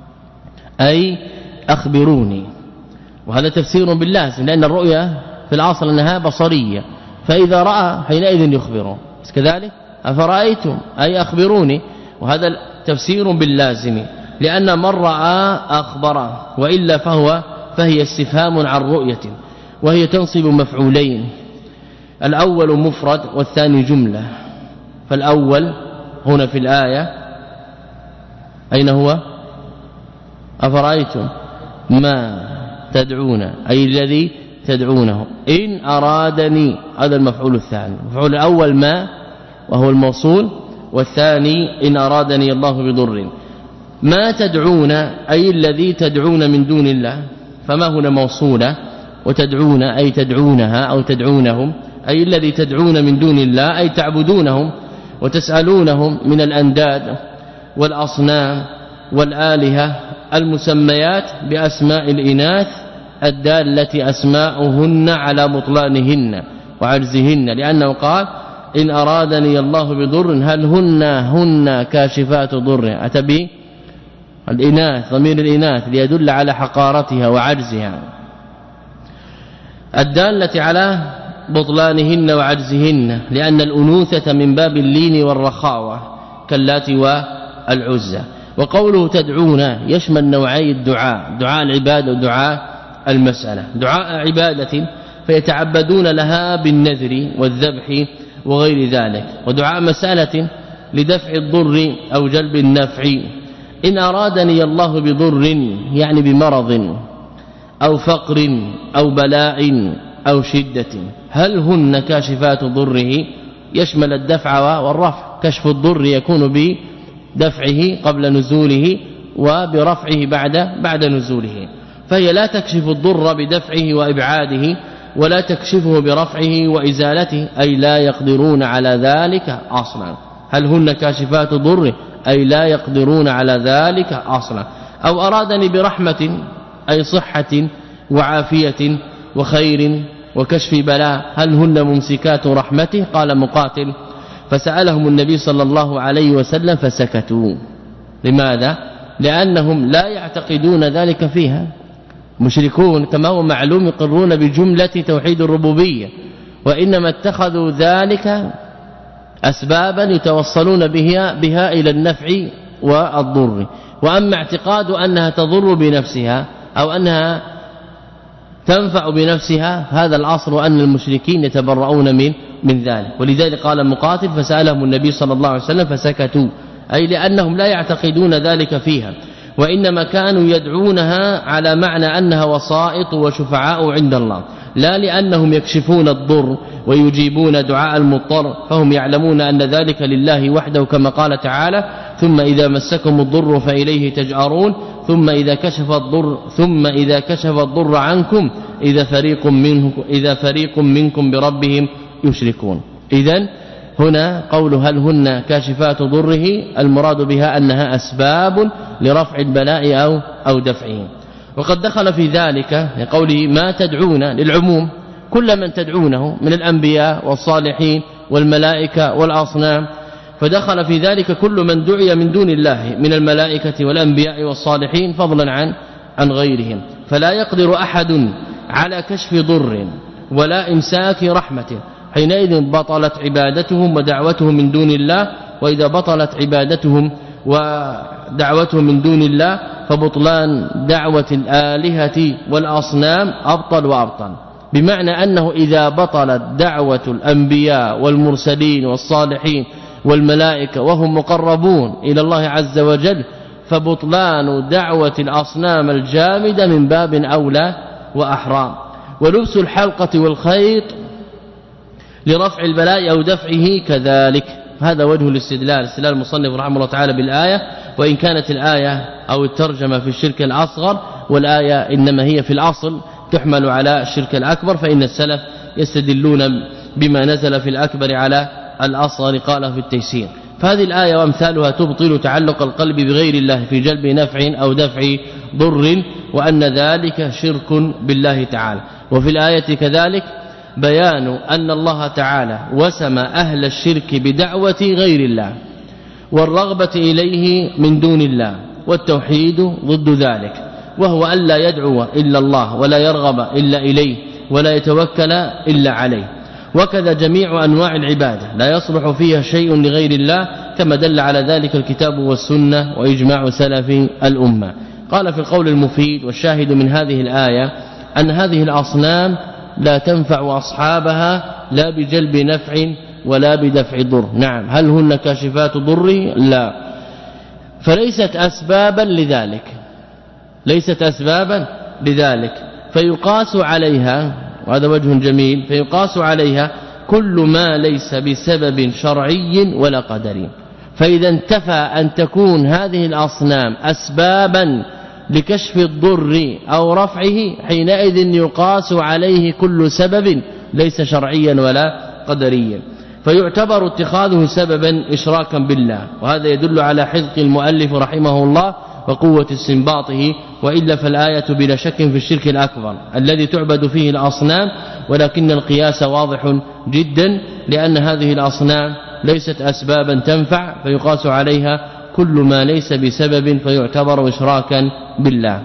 أي أخبروني. وهذا تفسير باللازم، لأن الرؤيا في الأصل أنها بصرية، فإذا رأى حينئذ يخبره، كذلك أفرأيتم أي أخبروني، وهذا تفسير باللازم، لأن من رأى أخبره، وإلا فهو فهي استفهام عن رؤية، وهي تنصب مفعولين، الأول مفرد والثاني جملة. فالأول هنا في الآية أين هو؟ أفرأيتم ما تدعون أي الذي تدعونه. إن أرادني هذا المفعول الثاني. المفعول الأول ما وهو الموصول، والثاني إن أرادني الله بضر. ما تدعون أي الذي تدعون من دون الله، فما هنا موصولة، وتدعون أي تدعونها أو تدعونهم أي الذي تدعون من دون الله أي تعبدونهم وتسألونهم من الأنداد والأصنام والآلهة المسميات بأسماء الإناث الدالة أسماؤهن على بطلانهن وعجزهن، لأنه قال إن أرادني الله بضر هل هن هن كاشفات ضر، أتى به الإناث ضمير الإناث ليدل على حقارتها وعجزها الدالة على بطلانهن وعجزهن، لأن الأنوثة من باب اللين والرخاوة كاللات والعزى. وقوله تدعون يشمل نوعي الدعاء، دعاء العبادة ودعاء المسألة. دعاء عبادة فيتعبدون لها بالنذر والذبح وغير ذلك، ودعاء مسألة لدفع الضر أو جلب النفع. إن أرادني الله بضر يعني بمرض أو فقر أو بلاء أو شدة، هل هن كاشفات ضره يشمل الدفع والرفع. كشف الضر يكون بدفعه قبل نزوله وبرفعه بعد بعد نزوله، فهي لا تكشف الضر بدفعه وإبعاده ولا تكشفه برفعه وإزالته، أي لا يقدرون على ذلك أصلا. هل هن كاشفات ضره أي لا يقدرون على ذلك أصلا. أو أرادني برحمة أي صحة وعافية وخير وكشف بلاء، هل هن ممسكات رحمته. قال مقاتل فسألهم النبي صلى الله عليه وسلم فسكتوا. لماذا؟ لأنهم لا يعتقدون ذلك فيها. مشركون كما هو معلوم يقرون بجملة توحيد الربوبية، وإنما اتخذوا ذلك أسبابا يتوصلون بها, بها إلى النفع والضر. وأما اعتقاد أنها تضر بنفسها أو أنها تنفع بنفسها، هذا الأصل أن المشركين يتبرؤون من من ذلك. ولذلك قال مقاتل فسألهم النبي صلى الله عليه وسلم فسكتوا، أي لأنهم لا يعتقدون ذلك فيها، وإنما كانوا يدعونها على معنى أنها وسائط وشفعاء عند الله، لا لأنهم يكشفون الضر ويجيبون دعاء المضطر، فهم يعلمون أن ذلك لله وحده كما قال تعالى ثم إذا مسكم الضر فإليه تجأرون ثم إذا كشف الضر ثم إذا كشف الضر عنكم إذا فريق منكم إذا فريق منكم بربهم يشركون. إذن هنا قول هل هن كاشفات ضره المراد بها أنها أسباب لرفع البلاء أو أو دفعه. وقد دخل في ذلك لقوله ما تدعون للعموم كل من تدعونه من الأنبياء والصالحين والملائكة والأصنام، فدخل في ذلك كل من دعي من دون الله من الملائكة والأنبياء والصالحين فضلا عن عن غيرهم. فلا يقدر أحد على كشف ضر ولا إمساك رحمة، حينئذ بطلت عبادتهم ودعوتهم من دون الله. وإذا بطلت عبادتهم ودعوتهم من دون الله فبطلان دعوة الآلهة والأصنام أبطل وأبطل، بمعنى أنه إذا بطلت دعوة الأنبياء والمرسلين والصالحين والملائكة وهم مقربون إلى الله عز وجل، فبطلان دعوة الأصنام الجامدة من باب أولى وأحرى. ولبس الحلقة والخيط لرفع البلاء أو دفعه كذلك. هذا وجه الاستدلال، استدلال المصنف رحمه الله تعالى بالآية، وإن كانت الآية أو الترجمة في الشرك الأصغر والآية إنما هي في الأصل تحمل على الشرك الأكبر، فإن السلف يستدلون بما نزل في الأكبر على الأصغر قال في التيسير. فهذه الآية وامثالها تبطل تعلق القلب بغير الله في جلب نفع أو دفع ضر، وأن ذلك شرك بالله تعالى. وفي الآية كذلك بيان أن الله تعالى وسم أهل الشرك بدعوة غير الله والرغبة إليه من دون الله، والتوحيد ضد ذلك، وهو ألا يدعو إلا الله ولا يرغب إلا إليه ولا يتوكل إلا عليه. وكذا جميع أنواع العبادة لا يصلح فيها شيء لغير الله، كما دل على ذلك الكتاب والسنة وإجماع سلف الأمة. قال في القول المفيد والشاهد من هذه الآية أن هذه الأصنام لا تنفع أصحابها لا بجلب نفع ولا بدفع ضر. نعم، هل هن كاشفات ضره؟ لا، فليست أسبابا لذلك، ليست أسبابا لذلك، فيقاس عليها، وهذا وجه جميل، فيقاس عليها كل ما ليس بسبب شرعي ولا قدري. فإذا انتفى أن تكون هذه الأصنام أسبابا لكشف الضر أو رفعه، حينئذ يقاس عليه كل سبب ليس شرعيا ولا قدريا، فيعتبر اتخاذه سببا إشراكا بالله. وهذا يدل على حذق المؤلف رحمه الله وقوة استنباطه، وإلا فالآية بلا شك في الشرك الأكبر الذي تعبد فيه الأصنام، ولكن القياس واضح جدا، لأن هذه الأصنام ليست أسبابا تنفع، فيقاس عليها كل ما ليس بسبب فيعتبر إشراكا بالله.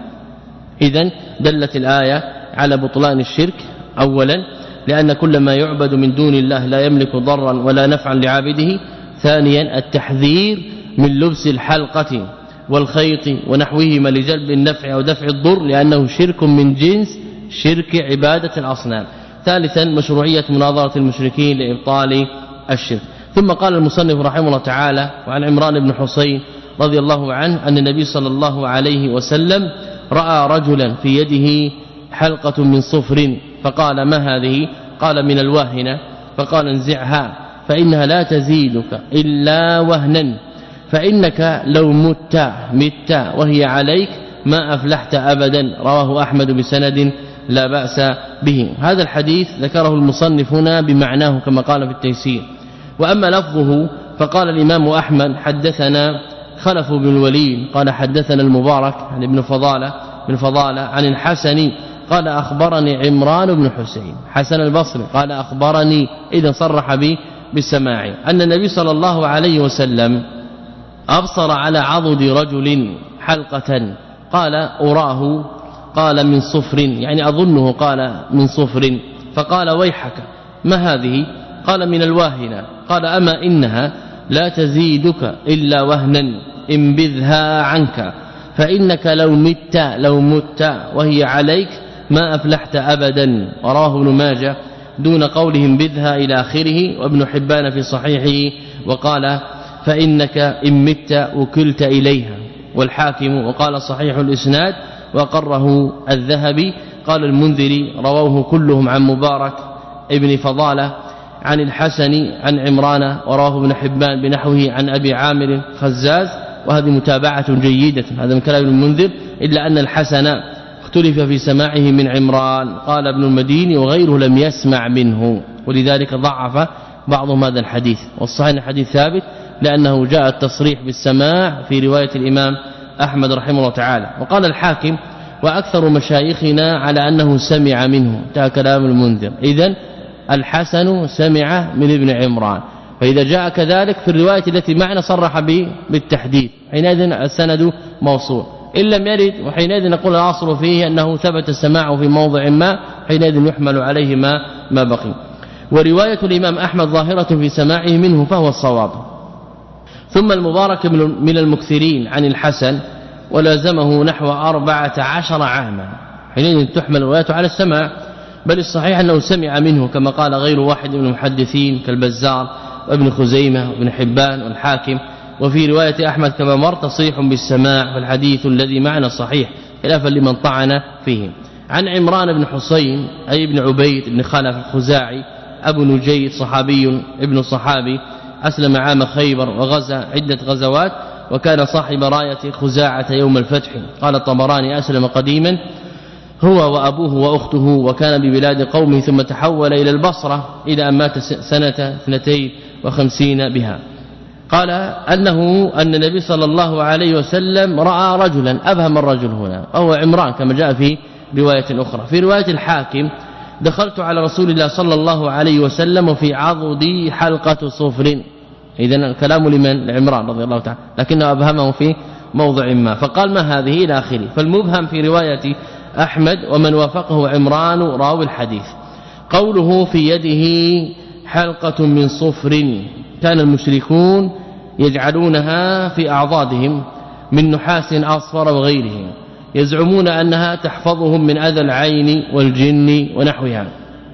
إذن دلت الآية على بطلان الشرك أولا، لأن كل ما يعبد من دون الله لا يملك ضرا ولا نفعا لعابده. ثانيا التحذير من لبس الحلقة والخيط ونحوهما لجلب النفع أو دفع الضر، لأنه شرك من جنس شرك عبادة الأصنام. ثالثا مشروعية مناظرة المشركين لإبطال الشرك. ثم قال المصنف رحمه الله تعالى: وعن عمران بن حسين رضي الله عنه أن النبي صلى الله عليه وسلم رأى رجلا في يده حلقة من صفر، فقال: ما هذه؟ قال: من الواهنة. فقال: انزعها فإنها لا تزيدك إلا وهنا، فإنك لو مت مت وهي عليك ما أفلحت أبدا. رواه أحمد بسند لا بأس به. هذا الحديث ذكره المصنف هنا بمعناه كما قال في التيسير. وأما لفظه فقال الإمام أحمد: حدثنا خلف بن الوليد قال حدثنا المبارك عن ابن فضالة بن فضالة عن الحسن قال أخبرني عمران بن حسين. حسن البصري قال أخبرني، إذا صرح به بالسماع أن النبي صلى الله عليه وسلم أبصر على عضد رجل حلقة، قال: أراه، قال: من صفر، يعني أظنه قال من صفر. فقال: ويحك، ما هذه؟ قال: من الواهنة. قال: أما إنها لا تزيدك إلا وهنا، انبذها عنك، فإنك لو مت لو مت وهي عليك ما أفلحت أبدا. وراه ابن ماجه دون قولهم بذها إلى آخره، وابن حبان في صحيحه وقال: فإنك إن مت وكلت إليها. والحاكم وقال صحيح الإسناد وقره الذهبي. قال المنذري: رواه كلهم عن مبارك ابن فضالة عن الحسن عن عمران، وراه ابن حبان بنحوه عن أبي عامر خزاز، وهذه متابعة جيدة. هذا من كلام المنذر، إلا أن الحسن اختلف في سماعه من عمران. قال ابن المديني وغيره لم يسمع منه، ولذلك ضعف بعضهم هذا الحديث. والصحيح الحديث ثابت، لأنه جاء التصريح بالسماع في رواية الإمام أحمد رحمه الله تعالى. وقال الحاكم: وأكثر مشايخنا على أنه سمع منه. انتهى كلام المنذر. إذن الحسن سمع من ابن عمران، فإذا جاء كذلك في الرواية التي معنا صرح به بالتحديد، حينئذ السند موصول. إن لم يرد، وحينئذ نقول الأصل فيه أنه ثبت السماع في موضع ما، حينئذ يحمل عليه ما ما بقي. ورواية الإمام أحمد ظاهرة في سماعه منه فهو الصواب. ثم المبارك من المكثرين عن الحسن، ولازمه نحو أربعة عشر عاما، حينئذ تحمل الرواية على السماع. بل الصحيح أنه سمع منه كما قال غير واحد من المحدثين كالبزار وابن خزيمة وابن حبان والحاكم. وفي رواية أحمد كما مر تصريح بالسماع، فالحديث الذي معنا صحيح خلافا لمن طعن فيه. عن عمران بن حسين أي ابن عبيد بن خلف الخزاعي أبو نجيد، صحابي ابن صحابي، أسلم عام خيبر وغزا عدة غزوات، وكان صاحب راية خزاعة يوم الفتح. قال الطبراني: أسلم قديما هو وأبوه وأخته، وكان ببلاد قومه، ثم تحول إلى البصرة إلى أن مات سنة اثنتين وخمسين بها. قال أنه أن النبي صلى الله عليه وسلم رأى رجلا، أبهم الرجل هنا وهو عمران كما جاء في رواية أخرى. في رواية الحاكم: دخلت على رسول الله صلى الله عليه وسلم في عضدي حلقة صفر. إذن الكلام لمن؟ لعمران رضي الله تعالى، لكنه أبهمه في موضع ما، فقال: ما هذه إلى آخره. فالمبهم في رواية أحمد ومن وافقه عمران راوي الحديث. قوله في يده حلقة من صفر، كان المشركون يجعلونها في أعضادهم من نحاس أصفر وغيره، يزعمون أنها تحفظهم من أذى العين والجن ونحوها.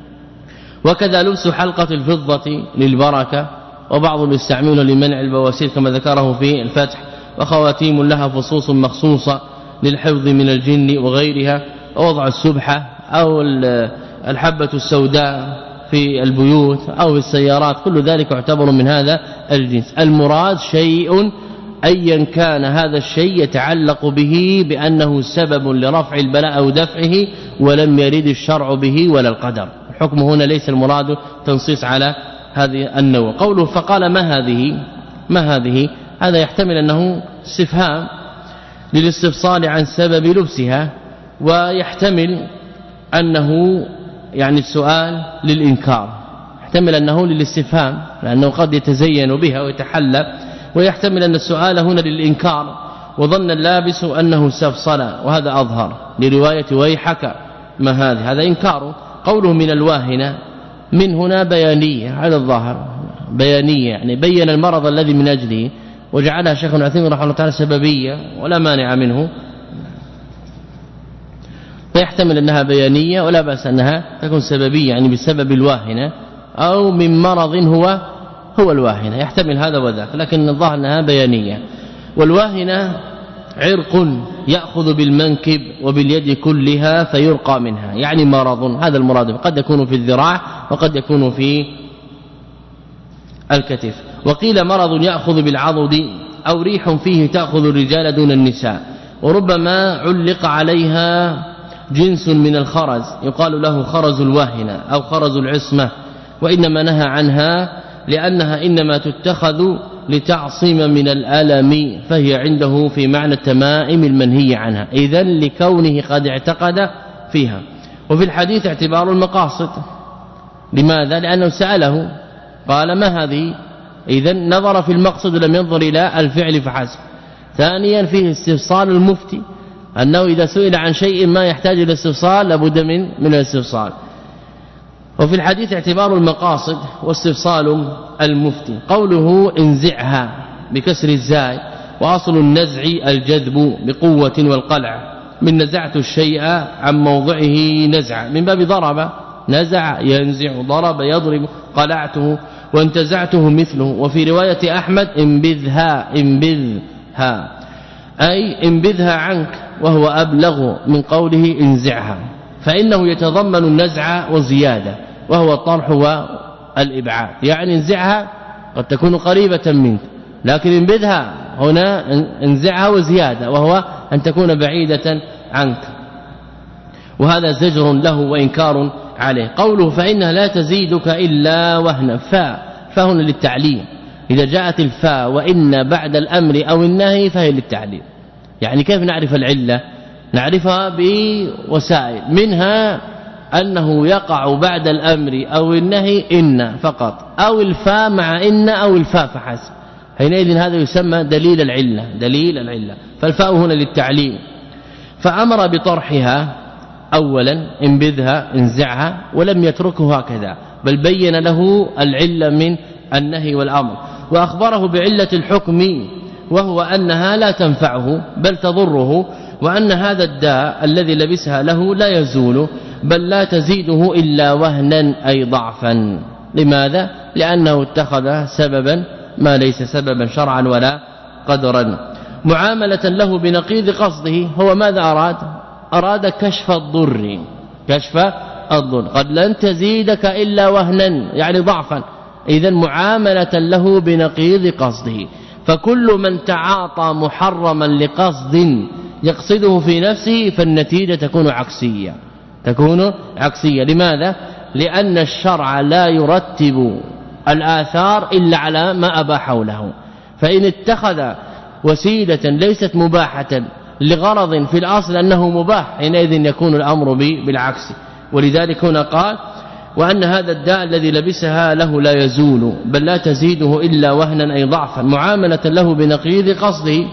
وكذا لبس حلقة الفضة للبركة، وبعضهم يستعملها لمنع البواسير كما ذكره في الفتح، وخواتيم لها فصوص مخصوصة للحفظ من الجن وغيرها. ووضع السبحة أو الحبة السوداء في البيوت أو السيارات، كل ذلك يعتبر من هذا الجنس. المراد شيء أيا كان هذا الشيء يتعلق به بأنه سبب لرفع البلاء أو دفعه، ولم يرد الشرع به ولا القدر. الحكم هنا ليس المراد تنصيص على هذه النوع. قوله فقال ما هذه ما هذه هذا يحتمل أنه استفهام للاستفصال عن سبب لبسها، ويحتمل أنه يعني السؤال للإنكار، يحتمل أنه للاستفهام لأنه قد يتزين بها ويتحلى، ويحتمل أن السؤال هنا للإنكار، وظن اللابس أنه استفصل، وهذا أظهر لرواية ويحك ما هذه، هذا إنكار. قوله من الواهنة من هنا بيانية على الظاهر، بيانية يعني بين المرض الذي من أجله، وجعلها شيخ عثيمين رحمه الله تعالى سببية ولا مانع منه، فيحتمل أنها بيانية ولا بأس أنها تكون سببية يعني بسبب الواهنة، أو من مرض هو هو الواهنة، يحتمل هذا وذاك، لكن الظاهر أنها بيانية. والواهنة عرق يأخذ بالمنكب وباليد كلها فيرقى منها، يعني مرض، هذا المراد، قد يكون في الذراع وقد يكون في الكتف. وقيل مرض يأخذ بالعضد أو ريح فيه تأخذ الرجال دون النساء، وربما علق عليها جنس من الخرز يقال له خرز الواهنة أو خرز العصمة، وإنما نهى عنها لأنها إنما تتخذ لتعصم من الألم، فهي عنده في معنى التمائم المنهي عنها، إذن لكونه قد اعتقد فيها. وفي الحديث اعتبار المقاصد، لماذا؟ لأنه سأله قال ما هذه، إذن نظر في المقصد لم ينظر إلى الفعل فحسب. ثانيا فيه استفصال المفتي، أنه إذا سئل عن شيء ما يحتاج إلى استفصال لابد من من الاستفصال. وفي الحديث اعتبار المقاصد واستفصال المفتي. قوله انزعها بكسر الزاي، واصل النزع الجذب بقوة والقلع، من نزعت الشيء عن موضعه نزع، من باب ضرب، نزع ينزع، ضرب يضرب، قلعته وانتزعته مثله. وفي رواية أحمد انبذها انبذها أي انبذها عنك، وهو أبلغ من قوله انزعها، فإنه يتضمن النزع وزيادة، وهو الطرح والإبعاد، يعني انزعها قد تكون قريبة منك، لكن انبذها هنا انزعها وزيادة، وهو أن تكون بعيدة عنك، وهذا زجر له وإنكار عليه. قوله فإنها لا تزيدك إلا وهنا، فاء فهنا للتعليم، إذا جاءت الفاء وإن بعد الأمر أو النهي فهي للتعليم. يعني كيف نعرف العلة؟ نعرفها بوسائل، منها أنه يقع بعد الأمر أو النهي إن فقط، أو الفاء مع إن أو الفاء فحسب، حينئذ هذا يسمى دليل العلة، دليل العلة. فالفاء هنا للتعليم، فأمر بطرحها أولا انبذها انزعها، ولم يتركه هكذا، بل بين له العلة من النهي والأمر، وأخبره بعلة الحكم، وهو أنها لا تنفعه بل تضره، وأن هذا الداء الذي لبسها له لا يزول بل لا تزيده إلا وهنا أي ضعفا. لماذا؟ لأنه اتخذ سببا ما ليس سببا شرعا ولا قدرا، معاملة له بنقيض قصده. هو ماذا أراد؟ أراد كشف الضر، كشف الضر، قد لن تزيدك إلا وهنا يعني ضعفا، إذن معاملة له بنقيض قصده. فكل من تعاطى محرما لقصد يقصده في نفسه فالنتيجة تكون عكسية، تكون عكسية. لماذا؟ لأن الشرع لا يرتب الآثار إلا على ما أباحه له، فإن اتخذ وسيلة ليست مباحة لغرض في الأصل أنه مباح، حينئذ يكون الأمر بالعكس. ولذلك هنا قال وأن هذا الداء الذي لبسها له لا يزول بل لا تزيده إلا وهنا أي ضعفا، معاملة له بنقيض قصده،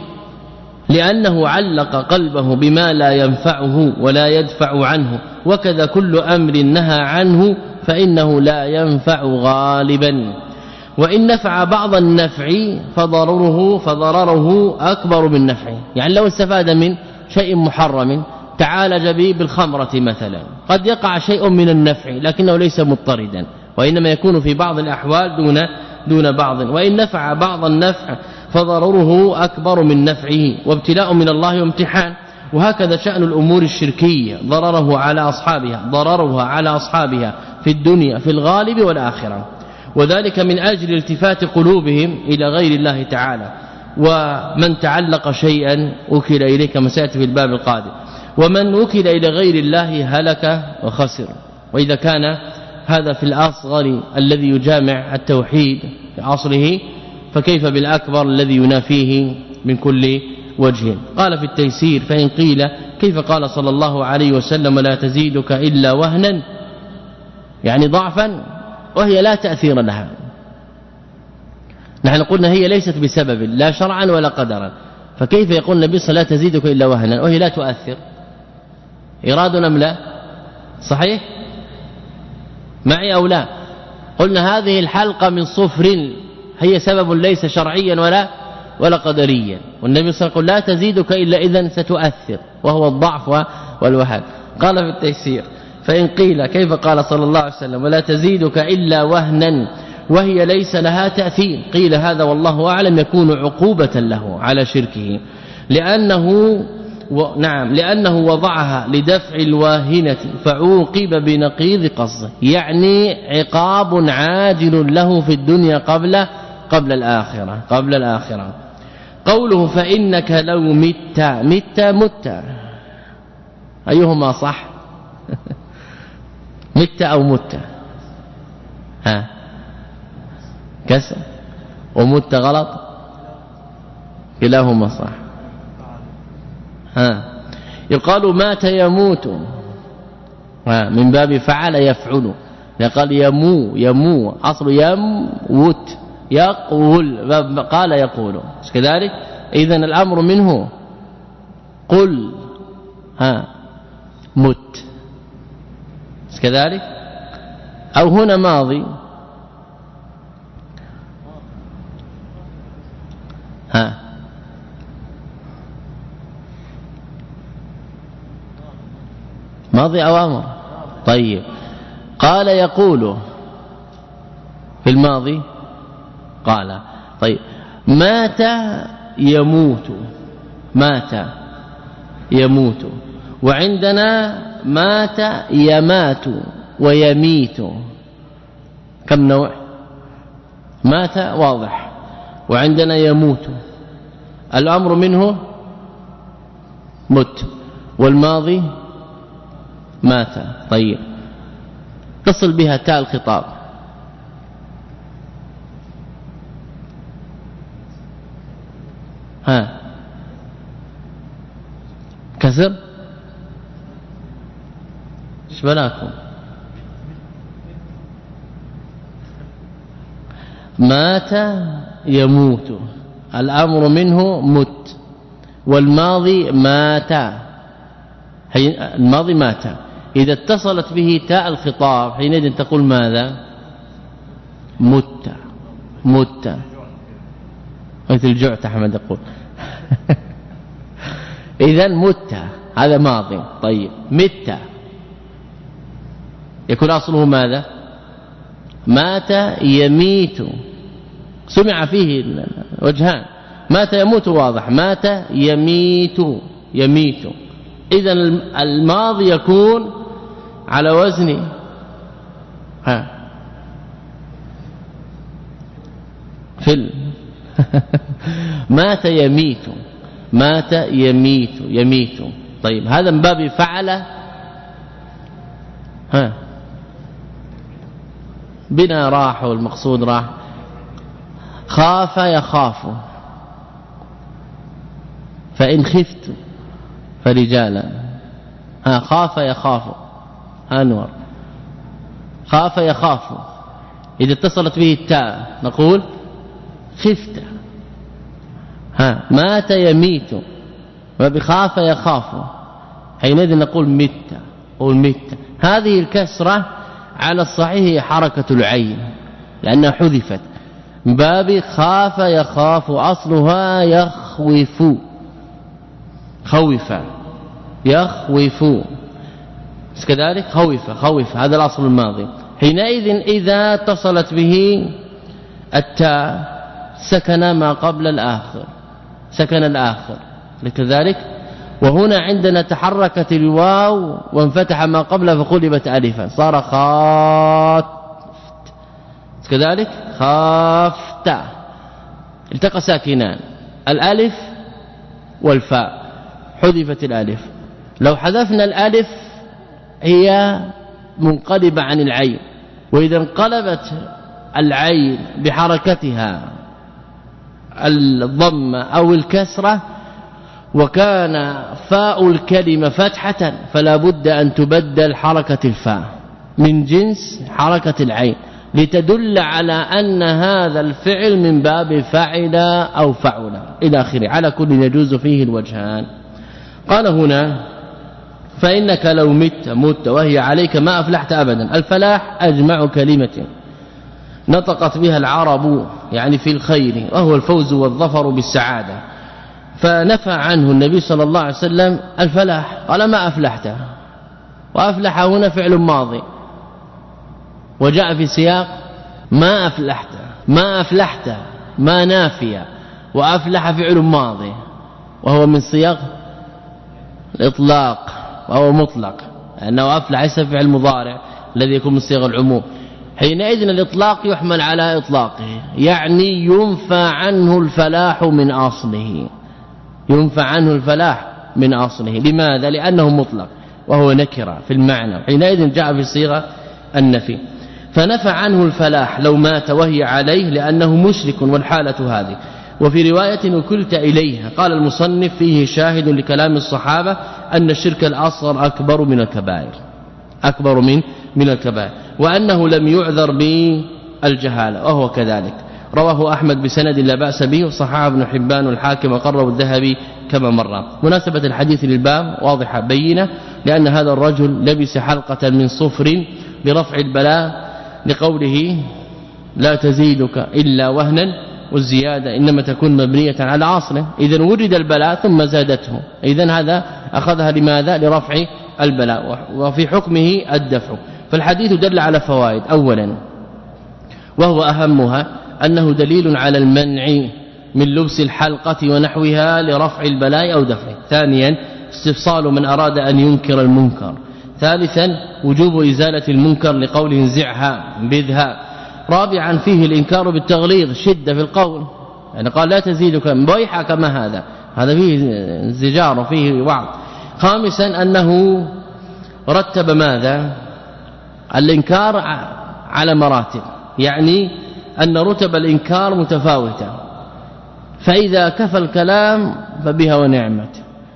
لأنه علق قلبه بما لا ينفعه ولا يدفع عنه. وكذا كل أمر نهى عنه فإنه لا ينفع غالبا، وإن نفع بعض النفع فضرره فضرره أكبر من نفعه. يعني لو استفاد من شيء محرم تعالج به بالخمرة مثلا، قد يقع شيء من النفع لكنه ليس مضطردا، وإنما يكون في بعض الأحوال دون دون بعض. وإن نفع بعض النفع فضرره أكبر من نفعه، وابتلاء من الله وامتحان. وهكذا شأن الأمور الشركية ضرره على أصحابها ضررها على أصحابها في الدنيا في الغالب والآخرة، وذلك من أجل التفات قلوبهم إلى غير الله تعالى. ومن تعلق شيئا أكل إليه كما سيأتي في الباب القادم، ومن أكل إلى غير الله هلك وخسر. وإذا كان هذا في الأصغر الذي يجامع التوحيد في عصره، فكيف بالأكبر الذي ينافيه من كل وجه. قال في التيسير: فإن قيل كيف قال صلى الله عليه وسلم لا تزيدك إلا وهنا، يعني ضعفا، وهي لا تأثير لها. نحن قلنا هي ليست بسبب لا شرعا ولا قدرا، فكيف يقول النبي صلى الله عليه وسلم لا تزيدك إلا وهنا وهي لا تؤثر؟ إراد أم لا؟ صحيح معي أو لا؟ قلنا هذه الحلقة من صفر هي سبب ليس شرعيا ولا ولا قدريا، والنبي صلى الله عليه وسلم لا تزيدك إلا إذن ستؤثر، وهو الضعف والوهن. قال في التيسير: فإن قيل كيف قال صلى الله عليه وسلم ولا تزيدك إلا وهنا وهي ليس لها تأثير؟ قيل هذا والله أعلم يكون عقوبة له على شركه، لأنه و... نعم لأنه وضعها لدفع الواهنة فعوقب بنقيض قصده، يعني عقاب عاجل له في الدنيا قبل قبل الآخرة قبل الآخرة. قوله فإنك لو مت مت مت أيهما صح؟ مت أو مت؟ ها كسر ومت غلط، كلاهما صح. ها يقال مات يموت، ها من باب فعل يفعل، يقال يمو يمو أصل يموت يقول قال يقول كذلك. إذن الأمر منه قل ها مت كذلك. أو هنا ماضي ها ماضي أوامر. طيب قال يقول في الماضي قال. طيب مات يموت مات يموت، وعندنا مات يمات ويميت، كم نوع؟ مات واضح، وعندنا يموت الأمر منه مت، والماضي مات. طيب تصل بها تاء الخطاب، ها كسر ايش بلاكم؟ مات يموت الأمر منه مت، والماضي مات، هي الماضي مات. إذا اتصلت به تاء الخطاب حينئذ تقول ماذا؟ مت مت مثل جعت أحمد يقول إذن مت هذا ماضي. طيب مت يكون أصله ماذا؟ مات يميت، سمع فيه وجهان، مات يموت واضح، مات يميت يميت. إذن الماضي يكون على وزن ها فل مات يميت مات يميت يميت. طيب هذا من باب فعل ها بنا راح والمقصود راح. خاف يخاف، فإن خفت فرجالا، ها خاف يخاف أنور، خاف يخاف. إذا اتصلت به التاء نقول خفت. ها مات يميت وبخاف يخاف، حينئذ نقول مت أو مت. هذه الكسرة على الصحيح حركة العين لأنها حذفت من باب خاف يخاف، أصلها يخوف خوف يخوف كذلك خوف خوف، هذا الأصل الماضي. حينئذ إذا اتصلت به التاء سكن ما قبل الآخر، سكن الآخر لكذلك وهنا عندنا تحركت الواو وانفتح ما قبلها فقلبت ألفا صار خافت كذلك خافت التقى ساكنان الألف والفاء حذفت الألف لو حذفنا الألف هي منقلبة عن العين وإذا انقلبت العين بحركتها الضمة أو الكسرة وكان فاء الكلمة فتحة فلا بد أن تبدل حركة الفاء من جنس حركة العين لتدل على أن هذا الفعل من باب فعل أو فعل إلى آخره على كل يجوز فيه الوجهان. قال هنا فإنك لو مت مت وهي عليك ما أفلحت أبدا. الفلاح أجمع كلمة نطقت بها العرب يعني في الخير وهو الفوز والظفر بالسعادة فنفى عنه النبي صلى الله عليه وسلم الفلاح قال ما أفلحت وأفلح هنا فعل ماضي وجاء في سياق ما أفلحت ما أفلحت ما نافية وأفلح فعل ماضي وهو من صيغ الإطلاق وهو مطلق أنه أفلح ليس فعل مضارع الذي يكون من صيغ العموم حينئذ الإطلاق يحمل على إطلاقه يعني ينفى عنه الفلاح من أصله ينفى عنه الفلاح من أصله لماذا؟ لأنه مطلق وهو نكرة في المعنى حينئذ جاء في صيغة النفي فنفى عنه الفلاح لو مات وهي عليه لأنه مشرك والحالة هذه. وفي رواية وكلت إليها قال المصنف فيه شاهد لكلام الصحابة أن الشرك الأصغر أكبر من الكبائر أكبر من من الكبائر وأنه لم يعذر بالجهالة وهو كذلك. رواه أحمد بسند لا بأس به وصححه ابن حبان والحاكم وقرره الذهبي كما مر. مناسبة الحديث للباب واضحة بينة لأن هذا الرجل لبس حلقة من صفر برفع البلاء لقوله لا تزيدك إلا وهنا والزيادة إنما تكون مبنية على عاصله إذن وجد البلاء ثم زادته إذن هذا أخذها لماذا؟ لرفع البلاء وفي حكمه الدفع. فالحديث دل على فوائد أولا وهو أهمها أنه دليل على المنع من لبس الحلقة ونحوها لرفع البلاء أو دفعه. ثانيا استفصال من أراد أن ينكر المنكر. ثالثا وجوب إزالة المنكر لقوله انزعها بذها. رابعا فيه الإنكار بالتغليظ شدة في القول يعني قال لا تزيدك بويحة كما هذا هذا فيه انزجار وفيه وعظ. خامسا أنه رتب ماذا الإنكار على مراتب يعني أن رتب الإنكار متفاوتة فإذا كفى الكلام فبها ونعمت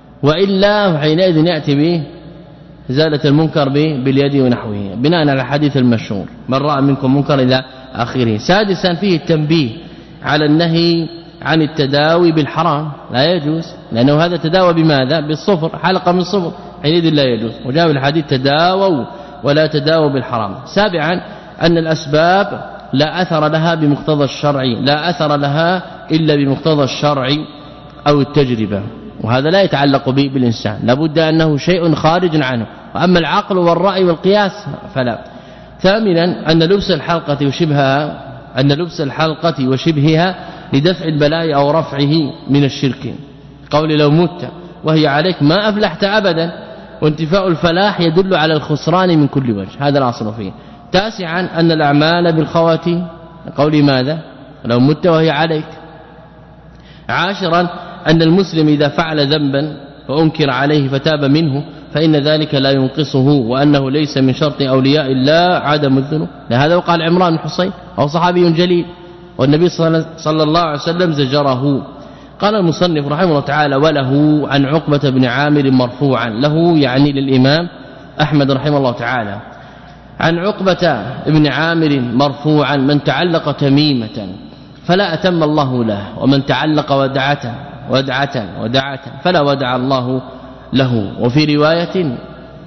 وإلا حينئذ يأتي به إزالة المنكر باليد ونحوه بناء على الحديث المشهور من رأى منكم منكر إلى آخره. سادسا فيه التنبيه على النهي عن التداوي بالحرام لا يجوز لأنه هذا تداوى بماذا بالصفر حلقة من صفر حينئذ لا يجوز وجاء الحديث تداووا ولا تداووا بالحرام. سابعا أن الأسباب لا أثر لها بمقتضى الشرع لا أثر لها إلا بمقتضى الشرع أو التجربة وهذا لا يتعلق به بالإنسان لابد أنه شيء خارج عنه وأما العقل والرأي والقياس فلا. ثامنا أن لبس الحلقة وشبهها أن لبس الحلقة وشبهها لدفع البلاء أو رفعه من الشرك قول لو مت وهي عليك ما أفلحت أبدا وانتفاء الفلاح يدل على الخسران من كل وجه هذا الأصل فيه. تاسعا أن الأعمال بالخواتيم قول ماذا لو مت وهي عليك. عاشرا أن المسلم إذا فعل ذنبا فأنكر عليه فتاب منه فإن ذلك لا ينقصه وأنه ليس من شرط أولياء الله عدم الذنوب. لهذا وقال عمران بن حصين أو صحابي جليل والنبي صلى الله عليه وسلم زجره. قال المصنف رحمه الله تعالى وله عن عقبة بن عامر مرفوعا له يعني للإمام أحمد رحمه الله تعالى عن عقبة بن عامر مرفوعا من تعلق تميمة فلا أتم الله له ومن تعلق ودعة ودعة ودعة فلا ودع الله له. وفي رواية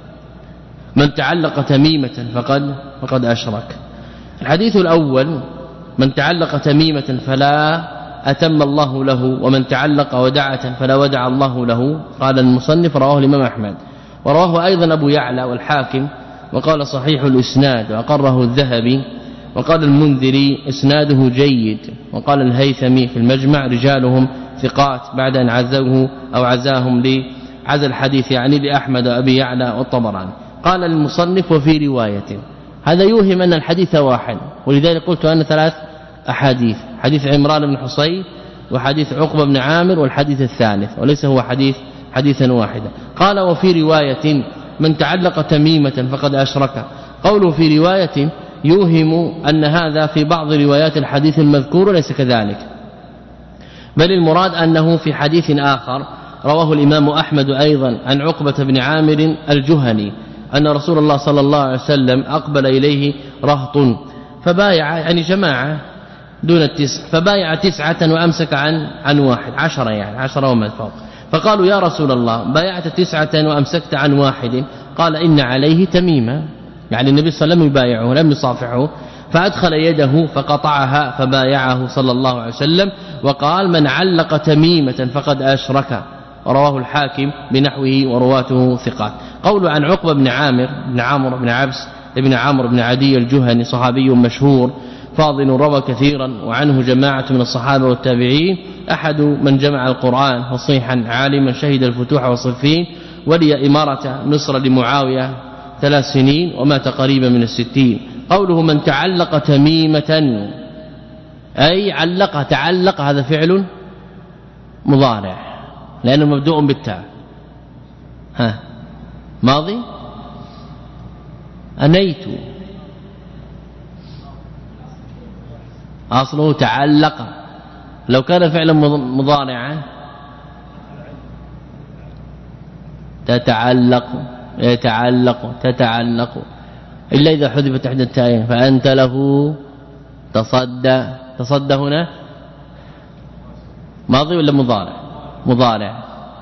من تعلق تميمة فقد فقد أشرك. الحديث الأول من تعلق تميمة فلا أتم الله له ومن تعلق ودعة فلا ودع الله له. قال المصنف رواه الإمام أحمد ورواه أيضا أبو يعلى والحاكم وقال صحيح الإسناد وأقره الذهبي وقال المنذري إسناده جيد وقال الهيثمي في المجمع رجالهم ثقات بعد أن عزوه أو عزاهم عزى الحديث يعني لأحمد وأبي يعلى والطبراني. قال المصنف وفي رواية، هذا يوهم أن الحديث واحد، ولذلك قلت أن ثلاث أحاديث، حديث عمران بن حصين وحديث عقبة بن عامر والحديث الثالث، وليس هو حديث حديثا واحدا. قال وفي رواية من تعلق تميمة فقد أشرك. قوله في رواية يوهم أن هذا في بعض روايات الحديث المذكور ليس كذلك، بل المراد أنه في حديث آخر رواه الإمام أحمد أيضا عن عقبة بن عامر الجهني أن رسول الله صلى الله عليه وسلم أقبل إليه رهط فبايع، يعني جماعة دون التسع، فبايع تسعة وأمسك عن عن واحد، عشرة يعني عشرة وما فوق. فقالوا يا رسول الله بايعت تسعة وأمسكت عن واحد، قال إن عليه تميمة، يعني النبي صلى الله عليه وسلم يبايعه لم يصافحه، فأدخل يده فقطعها فبايعه صلى الله عليه وسلم وقال من علق تميمة فقد أشرك. رواه الحاكم بنحوه ورواته ثقات. قول عن عقبة بن عامر بن عمرو بن عبس ابن عمرو بن عدي الجهني صحابي مشهور فاضل روى كثيرا وعنه جماعة من الصحابة والتابعين، أحد من جمع القرآن فصيحا عالما شهد الفتوح والصفين، ولي إمارة مصر لمعاوية ثلاث سنين ومات قريبا من الستين. قوله من تعلق تميمة أي علق، تعلق هذا فعل مضارع لأنه مبدوء بالتاء. ها ماضي أنيت، أصله تعلق، لو كان فعلا مضارعا تتعلق يتعلق تتعلق، إلا إذا حذفت إحدى التائين. فأنت له تصدى، تصدى هنا ماضي ولا مضارع؟ مضارع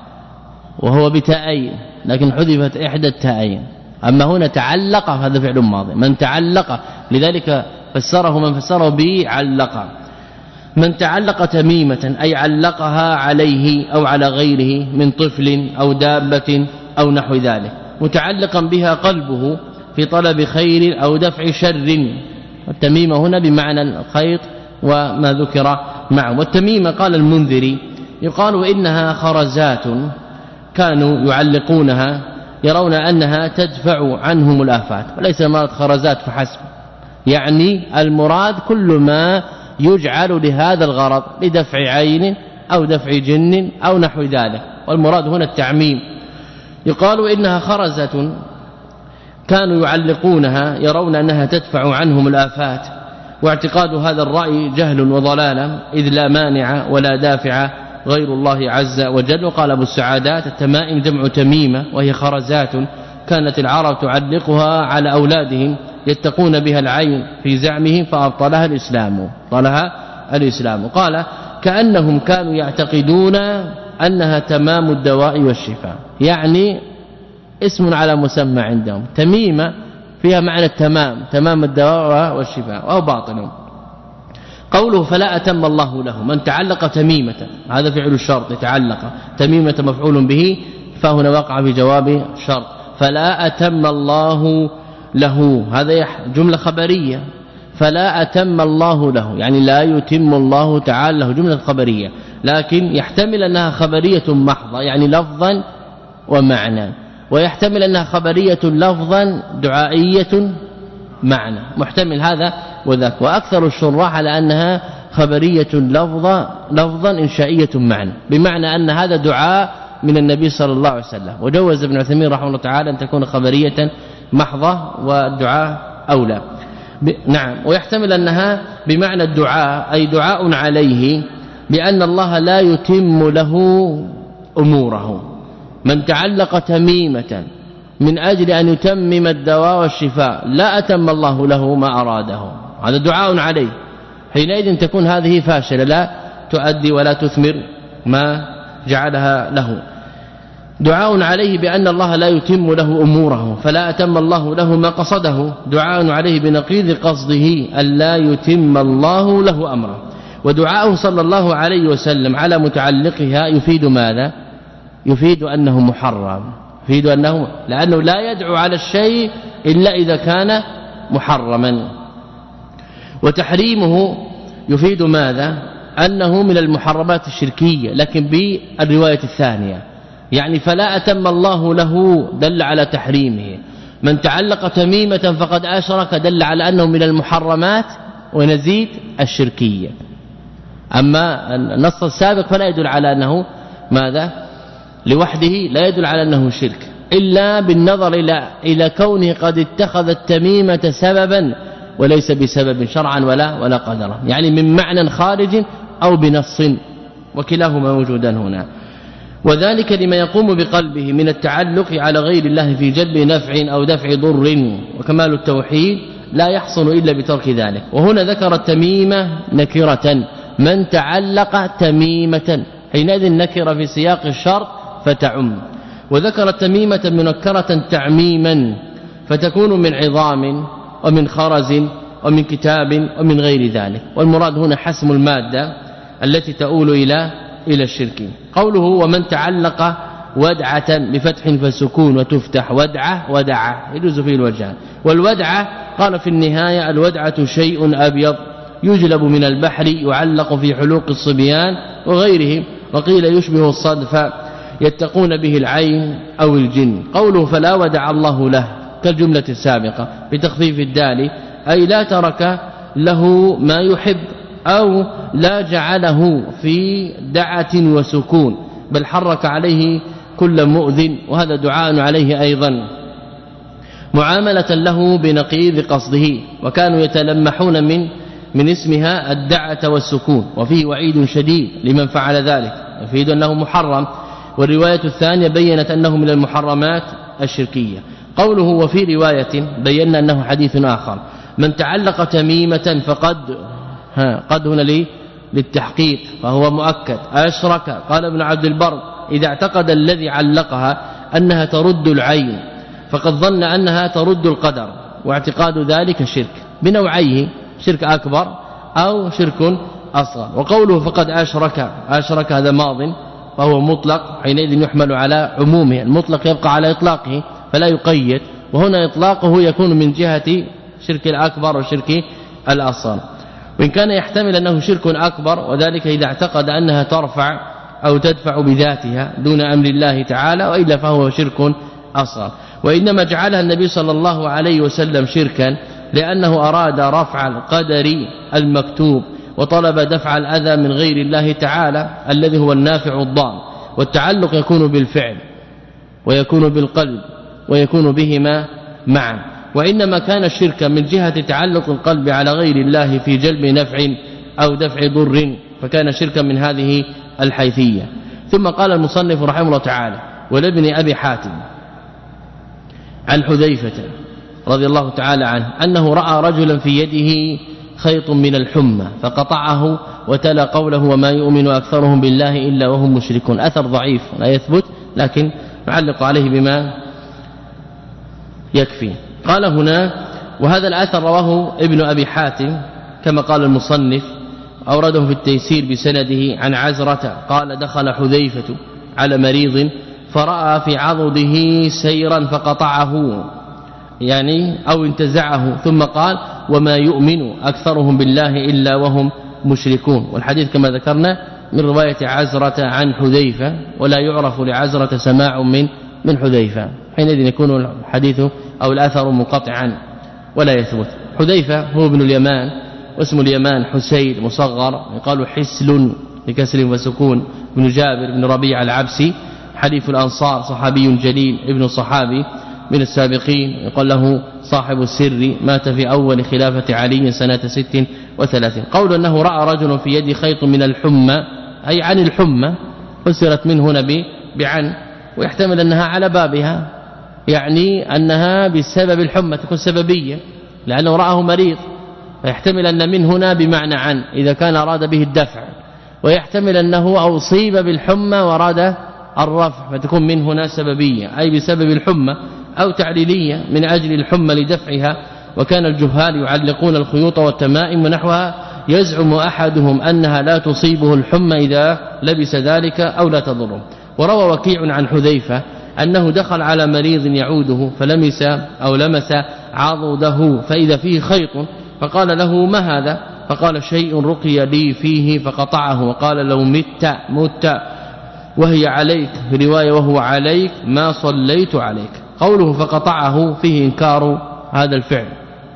وهو بتائين لكن حذفت إحدى التائين. أما هنا تعلق هذا فعل ماضي، من تعلق، لذلك فسره من فسره بعلق. من تعلق تميمة أي علقها عليه أو على غيره من طفل أو دابة أو نحو ذلك، متعلقا بها قلبه في طلب خير أو دفع شر. والتميمة هنا بمعنى الخيط وما ذكر معه. والتميمة قال المنذري يقال إنها خرزات كانوا يعلقونها يرون أنها تدفع عنهم الآفات، وليس المراد خرزات فحسب، يعني المراد كل ما يجعل لهذا الغرض لدفع عين أو دفع جن أو نحو ذلك، والمراد هنا التعميم. يقال إنها خرزة كانوا يعلقونها يرون أنها تدفع عنهم الآفات، واعتقاد هذا الرأي جهل وضلالة، إذ لا مانع ولا دافع غير الله عز وجل. وقال أبو السعادات التمائم جمع تميمة وهي خرزات كانت العرب تعلقها على أولادهم يتقون بها العين في زعمهم فأبطلها الإسلام طلها الإسلام. قال كأنهم كانوا يعتقدون أنها تمام الدواء والشفاء، يعني اسم على مسمى عندهم، تميمة فيها معنى التمام، تمام الدواء والشفاء، أو باطل. قوله فلا أتم الله له، من تعلق تميمة هذا فعل الشرط، يتعلق تميمة مفعول به، فهنا وقع في جواب شرط. فلا أتم الله له هذا جملة خبرية، فلا أتم الله له يعني لا يتم الله تعالى له، جملة خبرية، لكن يحتمل أنها خبرية محضة يعني لفظا ومعنى، ويحتمل أنها خبرية لفظا دعائية معنى، محتمل هذا وذاك. وأكثر الشراح على أنها خبرية لفظا لفظا إنشائية معنى، بمعنى أن هذا دعاء من النبي صلى الله عليه وسلم. وجوز ابن عثيمين رحمه الله تعالى أن تكون خبرية محضة والدعاء أولى. نعم. ويحتمل أنها بمعنى الدعاء أي دعاء عليه بأن الله لا يتم له أموره. من تعلق تميمة من أجل أن يتمم الدواء والشفاء لا أتم الله له ما أراده، هذا دعاء عليه، حينئذ تكون هذه فاشلة لا تؤدي ولا تثمر ما جعلها له. دعاء عليه بأن الله لا يتم له أموره، فلا أتم الله له ما قصده، دعاء عليه بنقيض قصده أن لا يتم الله له أمره. ودعاءه صلى الله عليه وسلم على متعلقها يفيد ماذا؟ يفيد أنه محرم، يفيد أنه لأنه لا يدعو على الشيء إلا إذا كان محرما. وتحريمه يفيد ماذا؟ أنه من المحرمات الشركية، لكن بالرواية الثانية يعني فلا أتم الله له دل على تحريمه. من تعلق تميمة فقد أشرك دل على أنه من المحرمات ونزيد الشركية. أما النص السابق فلا يدل على أنه ماذا لوحده لا يدل على أنه شرك إلا بالنظر إلى إلى كونه قد اتخذ التميمة سببا وليس بسبب شرعا ولا ولا قدرا، يعني من معنى خارج أو بنص، وكلاهما موجودا هنا. وذلك لما يقوم بقلبه من التعلق على غير الله في جلب نفع أو دفع ضر، وكمال التوحيد لا يحصل إلا بترك ذلك. وهنا ذكر التميمة نكرة، من تعلق تميمة حينئذ نكر في سياق الشرط فتعم، وذكر التميمة منكرة تعميما فتكون من عظام ومن خرز ومن كتاب ومن غير ذلك. والمراد هنا حسم المادة التي تؤول إلى إلى الشرك. قوله ومن تعلق ودعة بفتح فسكون وتفتح ودعة ودعة يجوز فيه الوجهان. والودعة قال في النهاية الودعة شيء أبيض يجلب من البحر يعلق في حلوق الصبيان وغيرهم، وقيل يشبه الصدف يتقون به العين أو الجن. قوله فلا ودع الله له كالجملة السابقة بتخفيف الدال، أي لا ترك له ما يحب أو لا جعله في دعة وسكون، بل حرك عليه كل مؤذن، وهذا دعاء عليه أيضا معاملة له بنقيض قصده. وكانوا يتلمحون من من اسمها الدعة والسكون، وفيه وعيد شديد لمن فعل ذلك يفيد أنه محرم. والرواية الثانية بيّنت أنه من المحرمات الشركية. قوله وفي رواية بيّنا أنه حديث آخر، من تعلق تميمة فقد ها قد هنا لي للتحقيق فهو مؤكد أشرك. قال ابن عبد البر إذا اعتقد الذي علقها أنها ترد العين فقد ظن أنها ترد القدر، واعتقاد ذلك شرك بنوعيه، شرك أكبر أو شرك أصغر. وقوله فقد أشرك أشرك هذا ماض فهو مطلق حينئذ يحمل على عمومه، المطلق يبقى على إطلاقه فلا يقيد، وهنا إطلاقه يكون من جهة شرك الأكبر وشرك الأصغر. وإن كان يحتمل أنه شرك أكبر، وذلك إذا اعتقد أنها ترفع أو تدفع بذاتها دون أمر الله تعالى، وإلا فهو شرك أصغر. وإنما جعلها النبي صلى الله عليه وسلم شركا لأنه أراد رفع القدر المكتوب وطلب دفع الأذى من غير الله تعالى الذي هو النافع الضار. والتعلق يكون بالفعل ويكون بالقلب ويكون بهما معا. وإنما كان الشرك من جهة تعلق القلب على غير الله في جلب نفع أو دفع ضر، فكان شركا من هذه الحيثية. ثم قال المصنف رحمه الله تعالى ولابن أبي حاتم عن حذيفة رضي الله تعالى عنه أنه رأى رجلا في يده خيط من الحمى فقطعه وتلا قوله وما يؤمن أكثرهم بالله إلا وهم مشركون. أثر ضعيف لا يثبت، لكن نعلق عليه بما يكفي. قال هنا وهذا الأثر رواه ابن أبي حاتم كما قال المصنف، أورده في التيسير بسنده عن عزرة قال دخل حذيفة على مريض فرأى في عضده سيرا فقطعه يعني أو انتزعه، ثم قال وما يؤمن أكثرهم بالله إلا وهم مشركون. والحديث كما ذكرنا من رواية عزرة عن حذيفة، ولا يعرف لعزرة سماع من من حذيفة، حينئذ يكون الحديث أو الأثر منقطعا ولا يثبت. حذيفة هو ابن اليمان، واسم اليمان حسين مصغر يقال حسل بكسر وسكون، ابن جابر بن ربيع العبسي حليف الأنصار صحابي جليل ابن صحابي من السابقين، يقال له صاحب السر، مات في أول خلافة علي سنة ست وثلاثين. قول أنه رأى رجل في يد خيط من الحمى أي عن الحمى، فسرت منه هنا بعن، ويحتمل أنها على بابها، يعني أنها بسبب الحمى تكون سببية لأنه رآه مريض، فيحتمل أن من هنا بمعنى عن إذا كان أراد به الدفع، ويحتمل أنه أصيب بالحمى وأراد الرفع فتكون من هنا سببية أي بسبب الحمى، أو تعليلية من أجل الحمى لدفعها. وكان الجهال يعلقون الخيوط والتمائم ونحوها، يزعم أحدهم أنها لا تصيبه الحمى إذا لبس ذلك أو لا تضره. وروى وكيع عن حذيفة أنه دخل على مريض يعوده فلمس أو لمس عضده فإذا فيه خيط، فقال له ما هذا؟ فقال شيء رقي لي فيه فقطعه، وقال لو مت مت وهي عليك في رواية وهو عليك ما صليت عليك. قوله فقطعه فيه إنكار هذا الفعل،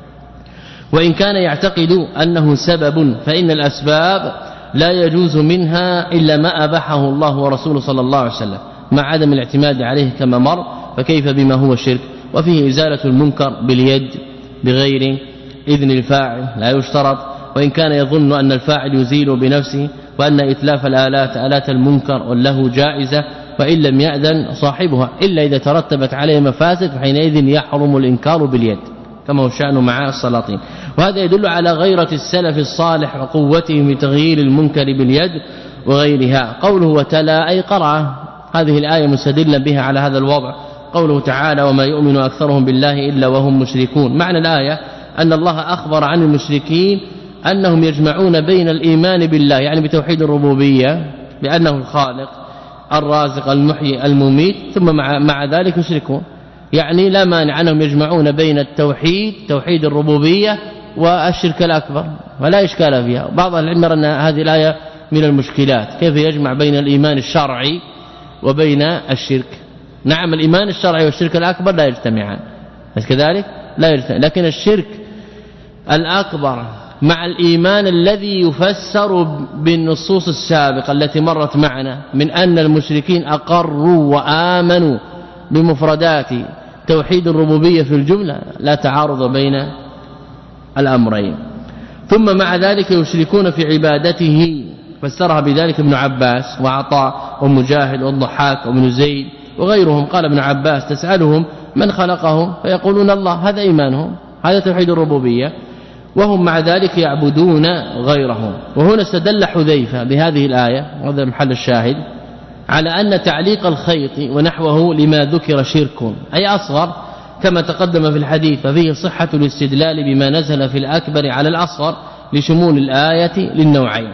وإن كان يعتقد أنه سبب فإن الأسباب لا يجوز منها إلا ما أباحه الله ورسوله صلى الله عليه وسلم مع عدم الاعتماد عليه كما مر، فكيف بما هو شرك. وفيه إزالة المنكر باليد بغير إذن الفاعل لا يشترط، وإن كان يظن أن الفاعل يزيل بنفسه وأن إتلاف الآلات آلات المنكر له جائزة فإن لم يأذن صاحبها إلا إذا ترتبت عليه مفاسد فحينئذ يحرم الإنكار باليد كما هو الشأن مع السلاطين. وهذا يدل على غيرة السلف الصالح وقوتهم لتغيير المنكر باليد وغيرها. قوله وتلا أي قرأ هذه الآية مستدلا بها على هذا الوضع. قوله تعالى وما يؤمن أكثرهم بالله إلا وهم مشركون. معنى الآية أن الله أخبر عن المشركين أنهم يجمعون بين الإيمان بالله يعني بتوحيد الربوبية بأنه الخالق الرازق المحيي المميت، ثم مع, مع ذلك يشركون، يعني لا مانع أنهم يجمعون بين التوحيد توحيد الربوبية والشرك الأكبر ولا إشكال فيها. بعض العلم أن هذه الآية من المشكلات، كيف يجمع بين الإيمان الشرعي وبين الشرك. نعم الإيمان الشرعي والشرك الأكبر لا يجتمعان كذلك لا يجتمع، لكن الشرك الأكبر مع الإيمان الذي يفسر بالنصوص السابقة التي مرت معنا من أن المشركين أقروا وآمنوا بمفردات توحيد الربوبية في الجملة لا تعارض بين الأمرين. ثم مع ذلك يشركون في عبادته، فسرها بذلك ابن عباس وعطاء ومجاهد والضحاك وابن زيد وغيرهم. قال ابن عباس تسألهم من خلقهم فيقولون الله، هذا إيمانهم، هذا توحيد الربوبية، وهم مع ذلك يعبدون غيرهم. وهنا استدل حذيفة بهذه الآية وهذا محل الشاهد على أن تعليق الخيط ونحوه لما ذكر شرك أي أصغر كما تقدم في الحديث، ففيه صحة الاستدلال بما نزل في الأكبر على الأصغر لشمول الآية للنوعين.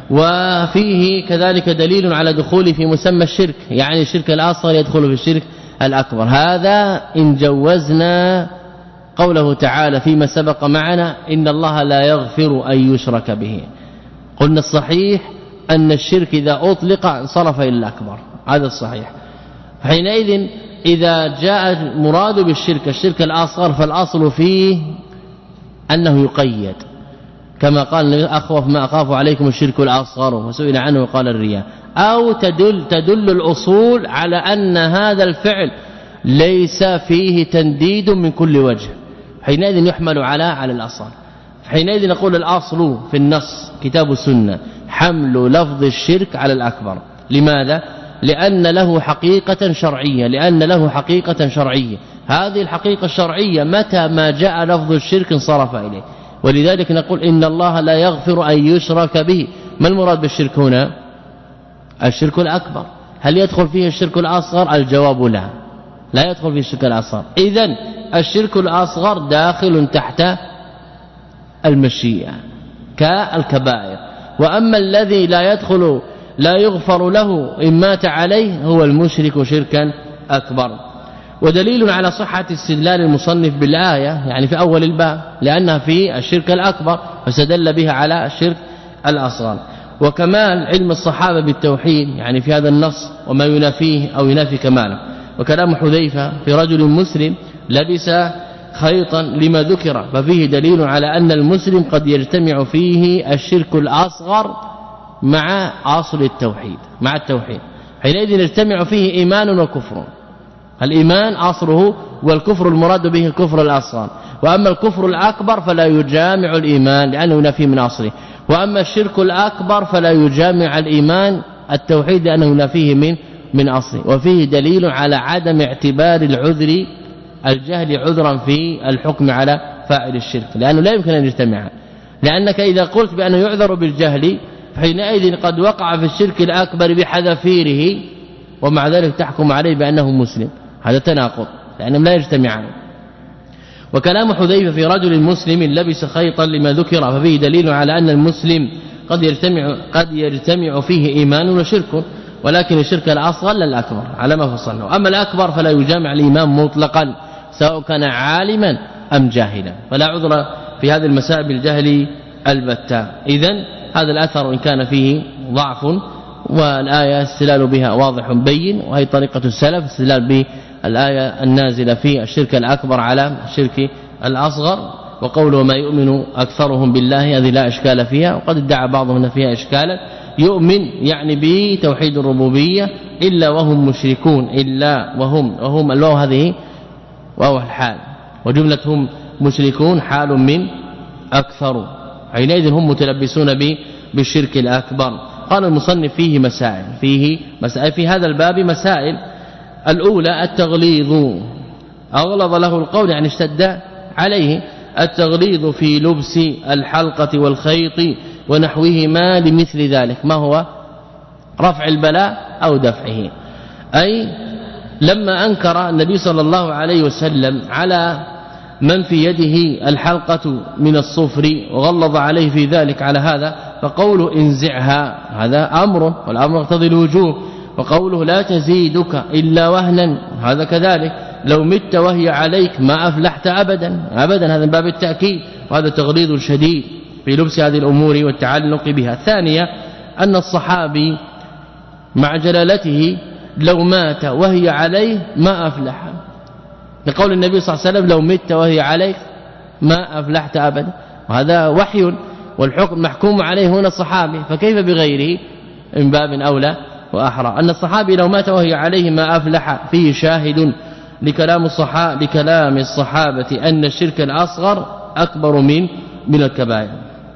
وفيه كذلك دليل على دخول في مسمى الشرك، يعني الشرك الأصغر يدخل في الشرك الأكبر. هذا إن جوزنا قوله تعالى فيما سبق معنا إن الله لا يغفر أن يشرك به. قلنا الصحيح أن الشرك إذا أطلق انصرف إلى الأكبر، هذا الصحيح. حينئذ إذا جاء مراد بالشرك الشرك الأصغر فالأصل فيه أنه يقيد، كما قال أخوف ما أخاف عليكم الشرك الأصغر وسئل عنه وقال الرياء. أو تدل, تدل الأصول على أن هذا الفعل ليس فيه تنديد من كل وجه، حينئذ يحمل على على الأصل. حينئذ نقول الأصل في النص كتاب السنة حمل لفظ الشرك على الأكبر. لماذا؟ لأن له حقيقة شرعية لأن له حقيقة شرعية هذه الحقيقة الشرعية متى ما جاء لفظ الشرك انصرف إليه. ولذلك نقول إن الله لا يغفر أن يشرك به. ما المراد بالشرك هنا؟ الشرك الأكبر. هل يدخل فيه الشرك الأصغر؟ الجواب لا، لا يدخل فيه الشرك الأصغر. إذن الشرك الأصغر داخل تحت المشيئة كالكبائر. وأما الذي لا يدخل لا يغفر له إن مات عليه هو المشرك شركا أكبر. ودليل على صحة استدلال المصنف بالآية يعني في أول الباب لأنها في الشرك الأكبر فاستدل بها على الشرك الأصغر. وكمال علم الصحابة بالتوحيد يعني في هذا النص وما ينافيه أو ينافي كماله. وكلام حذيفة في رجل مسلم لبس خيطا لما ذكر ففيه دليل على أن المسلم قد يجتمع فيه الشرك الأصغر مع أصل التوحيد مع التوحيد حينئذ يجتمع فيه إيمان وكفر. الإيمان أصله والكفر المراد به الكفر الأصغر. وأما الكفر الأكبر فلا يجامع الإيمان لأنه ينافي من أصله. وأما الشرك الأكبر فلا يجامع الإيمان التوحيد لأنه ينافيه من من أصله. وفيه دليل على عدم اعتبار العذر الجهل عذرا في الحكم على فاعل الشرك لأنه لا يمكن أن يجتمع. لأنك إذا قلت بأنه يعذر بالجهل حينئذ قد وقع في الشرك الأكبر بحذافيره ومع ذلك تحكم عليه بأنه مسلم. هذا تناقض لأنهم لا يجتمعان. وكلام حذيفة في رجل مسلم لبس خيطا لما ذكر ففيه دليل على أن المسلم قد يجتمع قد يجتمع فيه إيمان وشرك ولكن الشرك الأصغر لا الأكبر على ما فصلنا. أما الأكبر فلا يجامع الإيمان مطلقا سواء كان عالما أم جاهلا فلا عذر في هذه المسائل بالجهل البتة. إذن هذا الأثر إن كان فيه ضعف والآية استدلال بها واضح بين، وهي طريقة السلف استدلال بالآية النازلة في الشرك الأكبر على الشرك الأصغر، وقوله ما يؤمن أكثرهم بالله هذه لا إشكال فيها، وقد ادعى بعضهم أن فيها إشكالا. يؤمن يعني بتوحيد الربوبية إلا وهم مشركون، إلا وهم وهم الواو هذه واو الحال، وجملتهم مشركون حال من أكثر، حينئذ هم متلبسون بالشرك الأكبر. قال المصنف فيه مسائل فيه مسائل في هذا الباب مسائل. الأولى التغليظ، أغلظ له القول يعني اشتد عليه، التغليظ في لبس الحلقة والخيط ونحوهما لمثل ذلك. ما هو؟ رفع البلاء أو دفعه. أي لما أنكر النبي صلى الله عليه وسلم على من في يده الحلقة من الصفر وغلظ عليه في ذلك على هذا، فقوله انزعها هذا أمر، والأمر يقتضي الوجوب، وقوله لا تزيدك إلا وهنا هذا كذلك، لو مت وهي عليك ما أفلحت أبدا أبدا، هذا من باب التأكيد، وهذا تغليظ شديد في لبس هذه الأمور والتعلق بها. الثانية أن الصحابي مع جلالته لو مات وهي عليه ما أفلح، لقول النبي صلى الله عليه وسلم لو مت وهي عليك ما أفلحت أبدا، وهذا وحي، والحكم محكوم عليه هنا الصحابي، فكيف بغيره من باب أولى وأحرى. أن الصحابي لو مات وهي عليه ما أفلح فيه شاهد لكلام الصحابة لكلام الصحابة أن الشرك الأصغر أكبر من من الكبائر.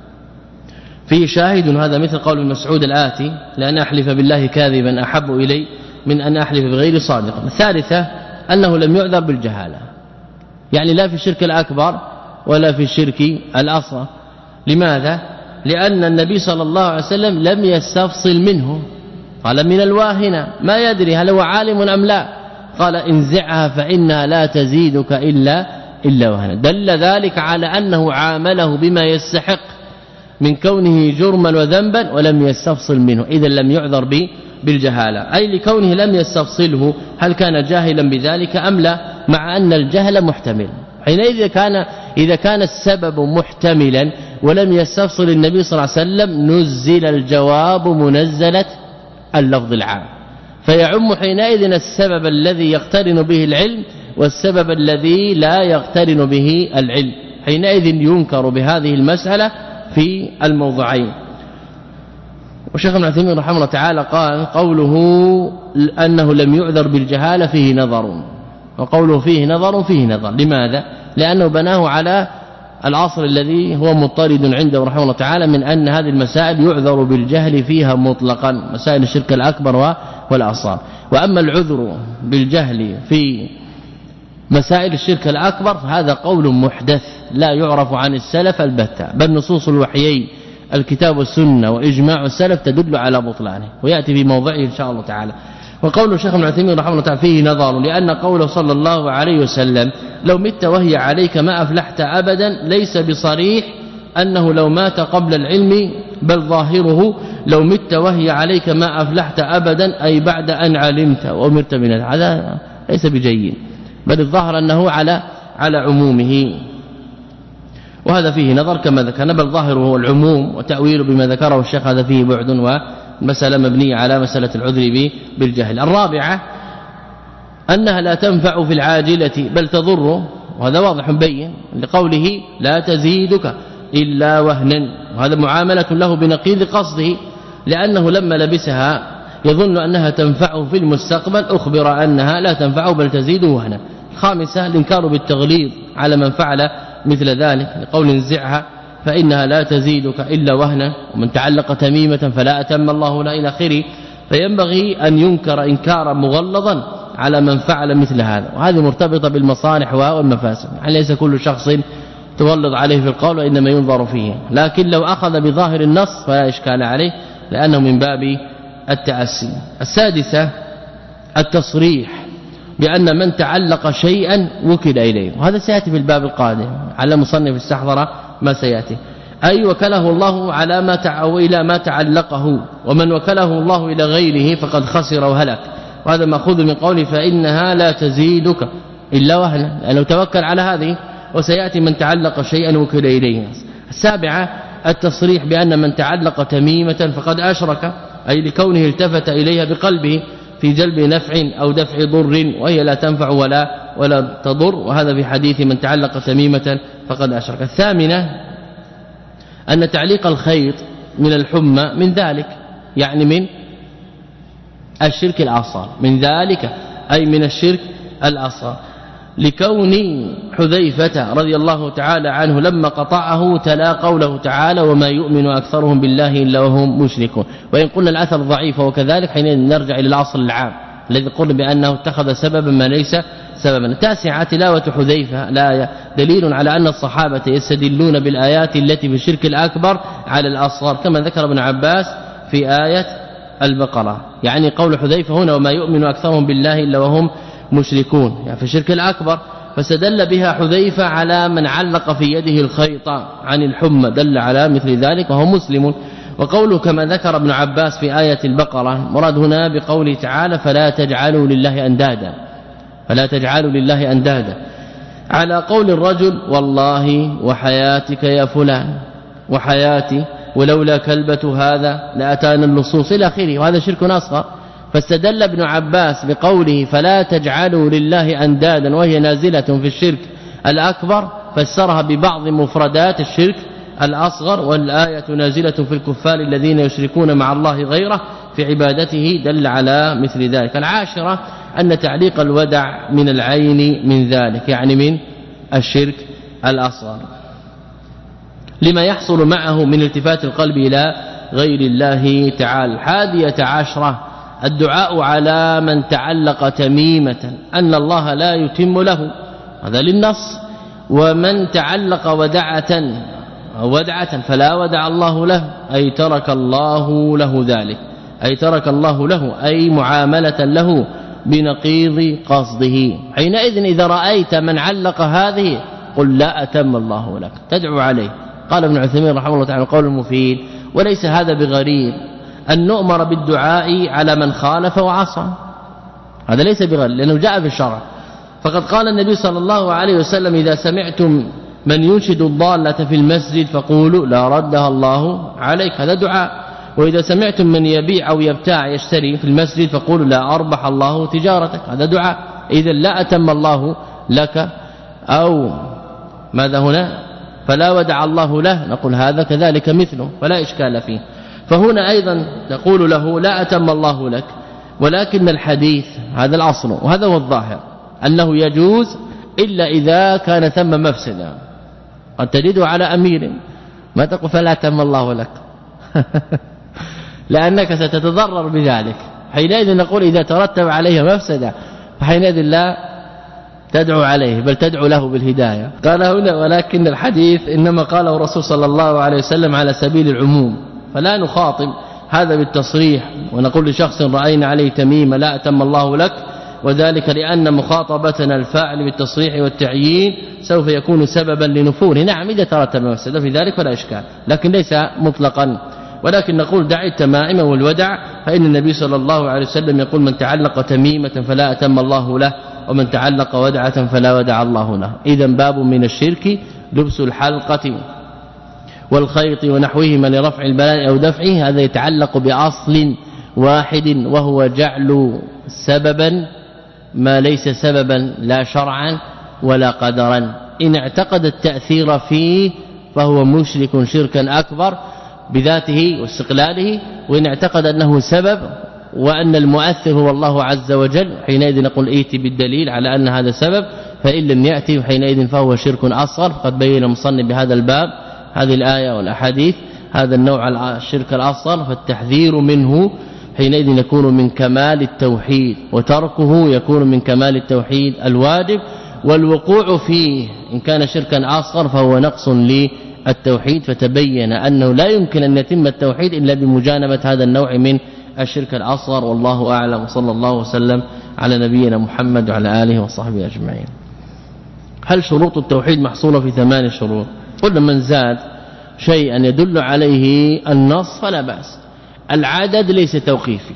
فيه شاهد، هذا مثل قول المسعود الآتي لأن أحلف بالله كاذبا أحب إلي من أن أحلف بغير صادق. الثالثة أنه لم يعذر بالجهالة، يعني لا في الشرك الأكبر ولا في الشرك الأصغر. لماذا؟ لأن النبي صلى الله عليه وسلم لم يستفصل منه، قال من الواهنة ما يدري هل هو عالم أم لا، قال انزعها فإنها لا تزيدك إلا إلا وهنا، دل ذلك على أنه عامله بما يستحق من كونه جرما وذنبا ولم يستفصل منه، إذا لم يعذر به بالجهالة، أي لكونه لم يستفصله هل كان جاهلا بذلك أم لا، مع أن الجهل محتمل. حينئذ كان إذا كان السبب محتملا ولم يستفصل النبي صلى الله عليه وسلم نزل الجواب منزلة اللفظ العام، فيعم حينئذ السبب الذي يقترن به العلم والسبب الذي لا يقترن به العلم، حينئذ ينكر بهذه المسألة في الموضعين. وشيخ ابن عثيمين رحمه الله تعالى قال قوله أنه لم يعذر بالجهالة فيه نظر، وقوله فيه نظر فيه نظر. لماذا؟ لأنه بناه على العصر الذي هو مضطرد عنده رحمه الله تعالى من أن هذه المسائل يعذر بالجهل فيها مطلقا، مسائل الشرك الأكبر والأصغر. وأما العذر بالجهل في مسائل الشرك الأكبر هذا قول محدث لا يعرف عن السلف البتة، بل نصوص الوحيين الكتاب والسنة وإجماع السلف تدل على بطلانه، ويأتي في موضعه إن شاء الله تعالى. وقول الشيخ ابن عثيمين رحمه الله تعالى فيه نظر، لأن قوله صلى الله عليه وسلم لو مت وهي عليك ما أفلحت أبدا ليس بصريح أنه لو مات قبل العلم، بل ظاهره لو مت وهي عليك ما أفلحت أبدا أي بعد أن علمت وأمرت من هذا ليس بجيد، بل الظاهر أنه على على عمومه، وهذا فيه نظر كما ذكرنا، بل ظاهره هو العموم، وتأويله بما ذكره الشيخ هذا فيه بعد، ومسألة مبنية على مسألة العذر بالجهل. الرابعة أنها لا تنفع في العاجلة بل تضر، وهذا واضح بين لقوله لا تزيدك إلا وهنا، وهذا معاملة له بنقيض قصده، لأنه لما لبسها يظن أنها تنفعه في المستقبل أخبر أنها لا تنفعه بل تزيد وهنا. خامسة الإنكار بالتغليظ على من فعل مثل ذلك، لقول انزعها فإنها لا تزيدك إلا وهنا، ومن تعلق تميمة فلا أتم الله لا إلى آخره. فينبغي أن ينكر إنكارا مغلظا على من فعل مثل هذا، وهذه مرتبطة بالمصالح والمفاسد، يعني ليس كل شخص تغلظ عليه في القول وإنما ينظر فيه، لكن لو أخذ بظاهر النص فلا إشكال عليه لأنه من باب التأسي. السادسة التصريح بأن من تعلق شيئا وكل إليه، وهذا سيأتي في الباب القادم على مصنف استحضر ما سيأتي، أي وكله الله على ما تعو إلى ما تعلقه، ومن وكله الله إلى غيره فقد خسر وهلك، وهذا مأخوذ من قوله فإنها لا تزيدك إلا وهنا، لأنه توكل على هذه، وسيأتي من تعلق شيئا وكل إليه. السابعة التصريح بأن من تعلق تميمة فقد أشرك، أي لكونه التفت إليها بقلبه في جلب نفع أو دفع ضر وهي لا تنفع ولا ولا تضر، وهذا في حديث من تعلق تميمة فقد أشرك. الثامنة أن تعليق الخيط من الحمى من ذلك، يعني من الشرك الأصغر، من ذلك أي من الشرك الأصغر، لكون حذيفة رضي الله تعالى عنه لما قطعه تلا قوله تعالى وما يؤمن أكثرهم بالله إلا وهم مشركون. وإن قلنا الأثر ضعيف وكذلك حين نرجع إلى الأصل العام الذي قلنا بأنه اتخذ سببا ما ليس سببا. التاسعة تلاوة حذيفة لا دليل على أن الصحابة يستدلون بالآيات التي في الشرك الأكبر على الأصغر، كما ذكر ابن عباس في آية البقرة، يعني قول حذيفة هنا وما يؤمن أكثرهم بالله إلا وهم مشركون، يعني في الشرك الأكبر، فاستدل بها حذيفة على من علق في يده الخيط عن الحمى، دل على مثل ذلك وهو مسلم. وقوله كما ذكر ابن عباس في آية البقرة مراد هنا بقوله تعالى فلا تجعلوا لله أندادا، فلا تجعلوا لله أندادا، على قول الرجل والله وحياتك يا فلان وحياتي ولولا كلبة هذا لأتانا اللصوص إلى آخره، وهذا شرك أصغر. فاستدل ابن عباس بقوله فلا تجعلوا لله أندادا وهي نازلة في الشرك الأكبر، فسرها ببعض مفردات الشرك الأصغر، والآية نازلة في الكفار الذين يشركون مع الله غيره في عبادته، دل على مثل ذلك. العاشرة أن تعليق الودع من العين من ذلك، يعني من الشرك الأصغر، لما يحصل معه من التفات القلب إلى غير الله تعالى. الحادية عشرة الدعاء على من تعلق تميمة أن الله لا يتم له، هذا للنص، ومن تعلق ودعة ودعة فلا ودع الله له، أي ترك الله له ذلك، أي ترك الله له، أي معاملة له بنقيض قصده. حينئذ إذا رأيت من علق هذه قل لا أتم الله لك، تدعو عليه. قال ابن عثيمين رحمه الله تعالى قول المفيد وليس هذا بغريب أن نؤمر بالدعاء على من خالف وعصى، هذا ليس بغريب لأنه جاء في الشرع. فقد قال النبي صلى الله عليه وسلم إذا سمعتم من ينشد الضالة في المسجد فقولوا لا ردها الله عليك، هذا دعاء. وإذا سمعتم من يبيع أو يبتاع يشتري في المسجد فقولوا لا أربح الله تجارتك، هذا دعاء. إذا لا أتم الله لك، أو ماذا هنا فلا ودع الله له، نقول هذا كذلك مثله فلا إشكال فيه. فهنا أيضا تقول له لا أتم الله لك، ولكن الحديث هذا الأصل وهذا هو الظاهر أنه يجوز إلا إذا كان ثم مفسدة، قد تجده على أمير ما تقول فلا أتم الله لك لأنك ستتضرر بذلك، حينئذ نقول إذا ترتب عليه مفسدة فحينئذ لا تدعو عليه بل تدعو له بالهداية. قال هنا ولكن الحديث إنما قاله الرسول صلى الله عليه وسلم على سبيل العموم، فلا نخاطب هذا بالتصريح ونقول لشخص رأينا عليه تميمة لا أتم الله لك، وذلك لأن مخاطبتنا الفاعل بالتصريح والتعيين سوف يكون سببا لنفوره. نعم إذا ترتب مفسدة في ذلك فلا إشكال، لكن ليس مطلقا. ولكن نقول دع التمائم والودع، فإن النبي صلى الله عليه وسلم يقول من تعلق تميمة فلا أتم الله له، ومن تعلق ودعة فلا ودع الله له. إذن باب من الشرك لبس الحلقة والخيط ونحوهما لرفع البلاء أو دفعه، هذا يتعلق بأصل واحد وهو جعل سببا ما ليس سببا لا شرعا ولا قدرا. إن اعتقد التأثير فيه فهو مشرك شركا أكبر بذاته واستقلاله، وإن اعتقد أنه سبب وأن المؤثر هو الله عز وجل حينئذ نقول ائتي بالدليل على أن هذا سبب، فإن لم يأتي حينئذ فهو شرك أصغر. فقد بين المصنف بهذا الباب هذه الآية والأحاديث هذا النوع الشرك الأصغر، فالتحذير منه حينئذ يكون من كمال التوحيد، وتركه يكون من كمال التوحيد الواجب، والوقوع فيه إن كان شركا أصغر فهو نقص للتوحيد. فتبين أنه لا يمكن أن يتم التوحيد إلا بمجانبة هذا النوع من الشرك الأصغر. والله أعلم، وصلى الله وسلم على نبينا محمد وعلى آله وصحبه أجمعين. هل شروط التوحيد محصولة في ثمان شروط؟ قلنا من زاد شيئا يدل عليه النص فلا بأس. العدد ليس توقيفي،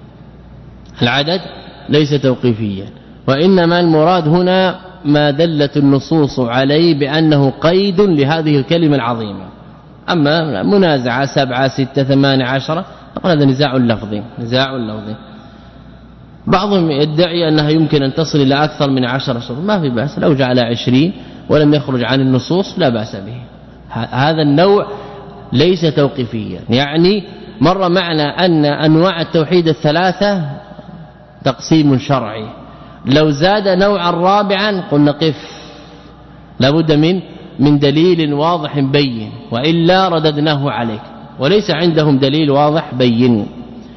العدد ليس توقيفيا، وإنما المراد هنا ما دلت النصوص عليه بأنه قيد لهذه الكلمة العظيمة. أما منازعة سبعة ستة ثمانية عشرة نقول هذا نزاع لفظي نزاع لفظي. بعضهم يدعي أنها يمكن أن تصل إلى أكثر من عشر شروط، ما في بأس لو جعل عشرين ولم يخرج عن النصوص لا بأس به. هذا النوع ليس توقيفيا، يعني مر معنا أن أنواع التوحيد الثلاثة تقسيم شرعي، لو زاد نوعا رابعا قلنا قف، لابد من من دليل واضح بين، وإلا رددناه عليك، وليس عندهم دليل واضح بين.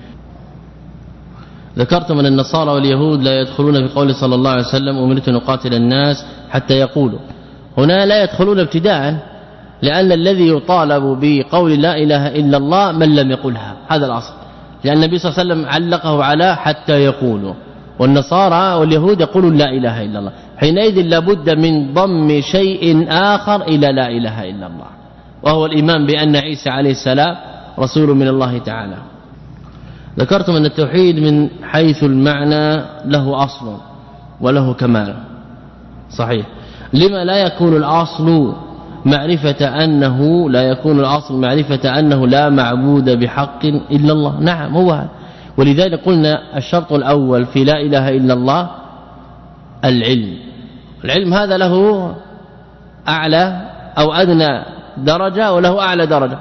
ذكرتم أن النصارى واليهود لا يدخلون في قول صلى الله عليه وسلم أمرت أن أقاتل الناس حتى يقولوا، هنا لا يدخلون ابتداء، لأن الذي يطالب بقول لا إله إلا الله من لم يقلها، هذا الأصل، لأن النبي صلى الله عليه وسلم علقه على حتى يقولوا، والنصارى واليهود يقولون لا إله إلا الله، حينئذ لابد من ضم شيء آخر إلى لا إله إلا الله، وهو الإيمان بأن عيسى عليه السلام رسول من الله تعالى. ذكرتم أن التوحيد من حيث المعنى له أصل وله كمال، صحيح. لما لا يكون الأصل معرفة أنه لا يكون الأصل معرفة أنه لا معبود بحق إلا الله؟ نعم هو هذا، ولذلك قلنا الشرط الأول في لا إله إلا الله العلم. العلم هذا له أعلى أو أدنى درجة وله أعلى درجة،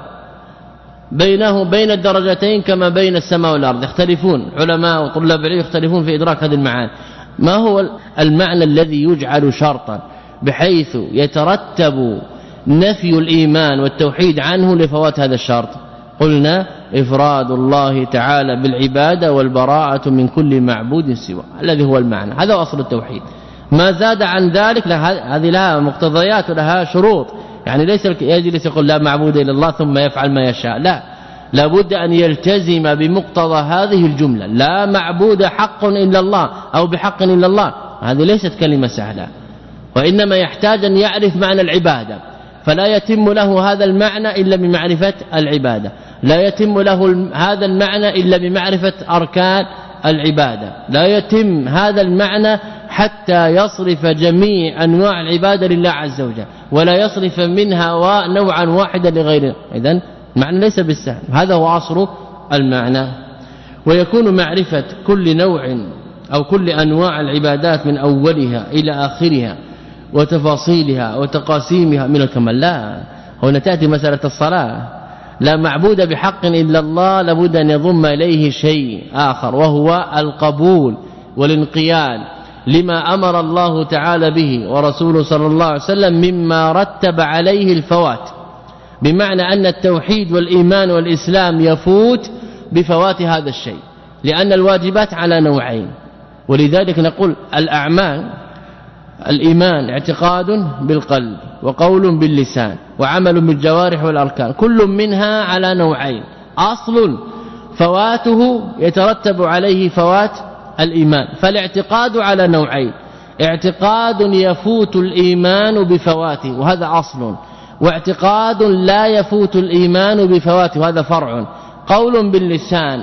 بينه بين الدرجتين كما بين السماء والأرض، يختلفون علماء وطلاب العلم يختلفون في إدراك هذه المعاني. ما هو المعنى الذي يجعل شرطا بحيث يترتب نفي الإيمان والتوحيد عنه لفوات هذا الشرط؟ قلنا إفراد الله تعالى بالعبادة والبراءة من كل معبود سواه، الذي هو المعنى، هذا أصل التوحيد. ما زاد عن ذلك هذه لها مقتضيات ولها شروط، يعني ليس يجلس يقول لا معبود إلا الله ثم يفعل ما يشاء، لا، لابد أن يلتزم بمقتضى هذه الجملة، لا معبود حق إلا الله أو بحق إلا الله. هذه ليست كلمة سهلة، وإنما يحتاج أن يعرف معنى العبادة، فلا يتم له هذا المعنى إلا بمعرفة العبادة، لا يتم له هذا المعنى إلا بمعرفة أركان العبادة، لا يتم هذا المعنى حتى يصرف جميع أنواع العبادة لله عز وجل، ولا يصرف منها نوعا واحدا لغيره. إذن المعنى ليس بالسهل، هذا هو أصل المعنى. ويكون معرفة كل نوع أو كل أنواع العبادات من أولها إلى آخرها وتفاصيلها وتقاسيمها من الكمال. لا، هنا تأتي مسألة الصلاة، لا معبود بحق إلا الله، لابد أن يضم إليه شيء آخر، وهو القبول والانقياد لما أمر الله تعالى به ورسوله صلى الله عليه وسلم مما رتب عليه الفوات، بمعنى أن التوحيد والإيمان والإسلام يفوت بفوات هذا الشيء، لأن الواجبات على نوعين. ولذلك نقول الأعمال، الإيمان اعتقاد بالقلب وقول باللسان وعمل بالجوارح والأركان، كل منها على نوعين، أصل فواته يترتب عليه فوات الإيمان، فالاعتقاد على نوعين، اعتقاد يفوت الإيمان بفواته وهذا أصل، واعتقاد لا يفوت الإيمان بفواته وهذا فرع. قول باللسان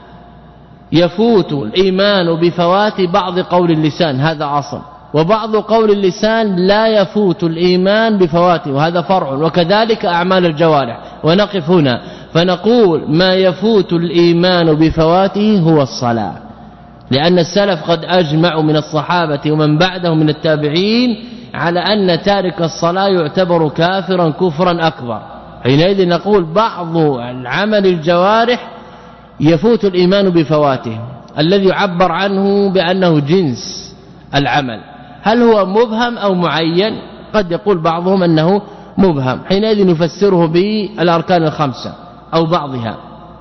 يفوت الإيمان بفوات بعض قول اللسان هذا أصل، وبعض قول اللسان لا يفوت الإيمان بفواته وهذا فرع، وكذلك أعمال الجوارح. ونقف هنا فنقول ما يفوت الإيمان بفواته هو الصلاة، لأن السلف قد أجمعوا من الصحابة ومن بعدهم من التابعين على أن تارك الصلاة يعتبر كافرا كفرا أكبر. حينئذ نقول بعض العمل الجوارح يفوت الإيمان بفواته، الذي يعبر عنه بأنه جنس العمل، هل هو مبهم أو معين؟ قد يقول بعضهم أنه مبهم، حينئذ نفسره بالأركان الخمسة أو بعضها.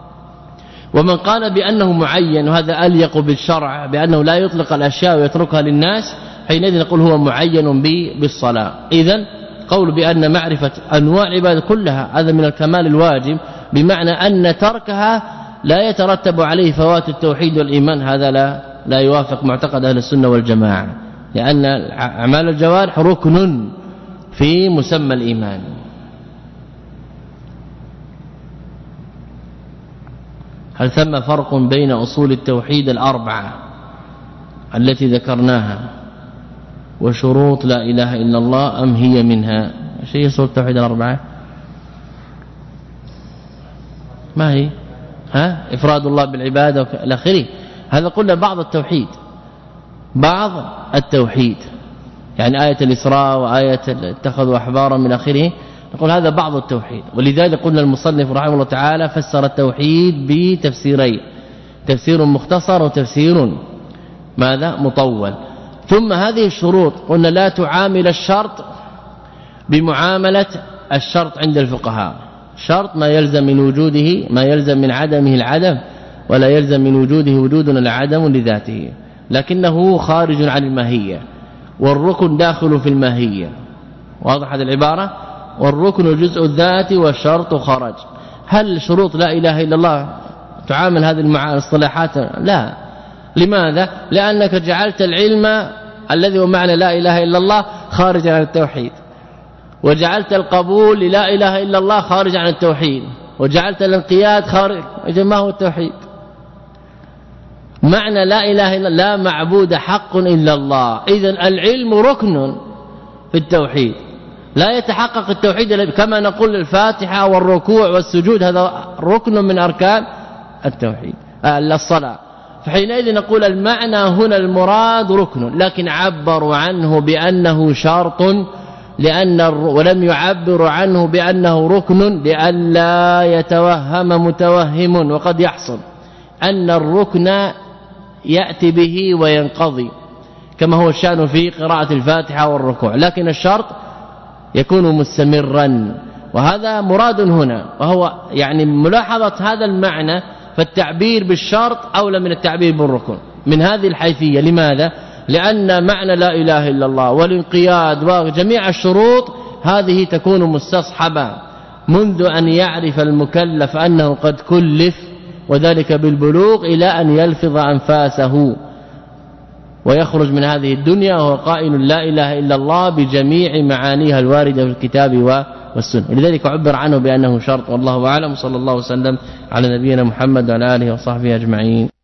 ومن قال بأنه معين وهذا أليق بالشرع، بأنه لا يطلق الأشياء ويتركها للناس، حينئذ نقول هو معين بالصلاة. إذن قول بأن معرفة أنواع العبادة كلها هذا من الكمال الواجب، بمعنى أن تركها لا يترتب عليه فوات التوحيد والإيمان، هذا لا لا يوافق معتقد أهل السنة والجماعة، لأن أعمال الجوارح ركن في مسمى الإيمان. هل ثم فرق بين أصول التوحيد الأربعة التي ذكرناها وشروط لا إله إلا الله أم هي منها؟ شيء أصول التوحيد الأربعة ما هي؟ ها إفراد الله بالعبادة إلى آخره. هذا قلنا بعض التوحيد بعض التوحيد يعني آية الإسراء وآية اتخذوا أحبارا من آخره نقول هذا بعض التوحيد. ولذلك قلنا المصنف رحمه الله تعالى فسر التوحيد بتفسيرين تفسير مختصر وتفسير ماذا مطول. ثم هذه الشروط قلنا لا تعامل الشرط بمعاملة الشرط عند الفقهاء. شرط ما يلزم من وجوده ما يلزم من عدمه العدم ولا يلزم من وجوده وجود ولا عدم لذاته لكنه خارج عن الماهية والركن داخل في الماهية. واضح هذه العبارة. والركن جزء الذات والشرط خرج. هل شروط لا إله إلا الله تعامل هذه المصطلحات؟ لا. لماذا؟ لأنك جعلت العلم الذي هو معنى لا إله إلا الله خارج عن التوحيد وجعلت القبول للا إله إلا الله خارج عن التوحيد وجعلت الانقياد خارج. ما هو التوحيد؟ معنى لا إله إلا لا معبود حق إلا الله. إذن العلم ركن في التوحيد لا يتحقق التوحيد كما نقول الفاتحة والركوع والسجود هذا ركن من أركان التوحيد الصلاة. فحينئذ نقول المعنى هنا المراد ركن لكن عبروا عنه بأنه شرط لأن ولم يعبروا عنه بأنه ركن لئلا يتوهم متوهم. وقد يحصل أن الركن يأتي به وينقضي كما هو الشأن في قراءة الفاتحة والركوع لكن الشرط يكون مستمرا وهذا مراد هنا. وهو يعني ملاحظة هذا المعنى فالتعبير بالشرط أولى من التعبير بالركن من هذه الحيثية. لماذا؟ لأن معنى لا إله إلا الله والانقياد وجميع الشروط هذه تكون مستصحبة منذ أن يعرف المكلف أنه قد كلف وذلك بالبلوغ إلى أن يلفظ أنفاسه ويخرج من هذه الدنيا وهو قائل لا إله إلا الله بجميع معانيها الواردة في الكتاب والسنة. ولذلك عبر عنه بأنه شرط. والله أعلم. صلى الله وسلم على نبينا محمد وعلى آله وصحبه أجمعين.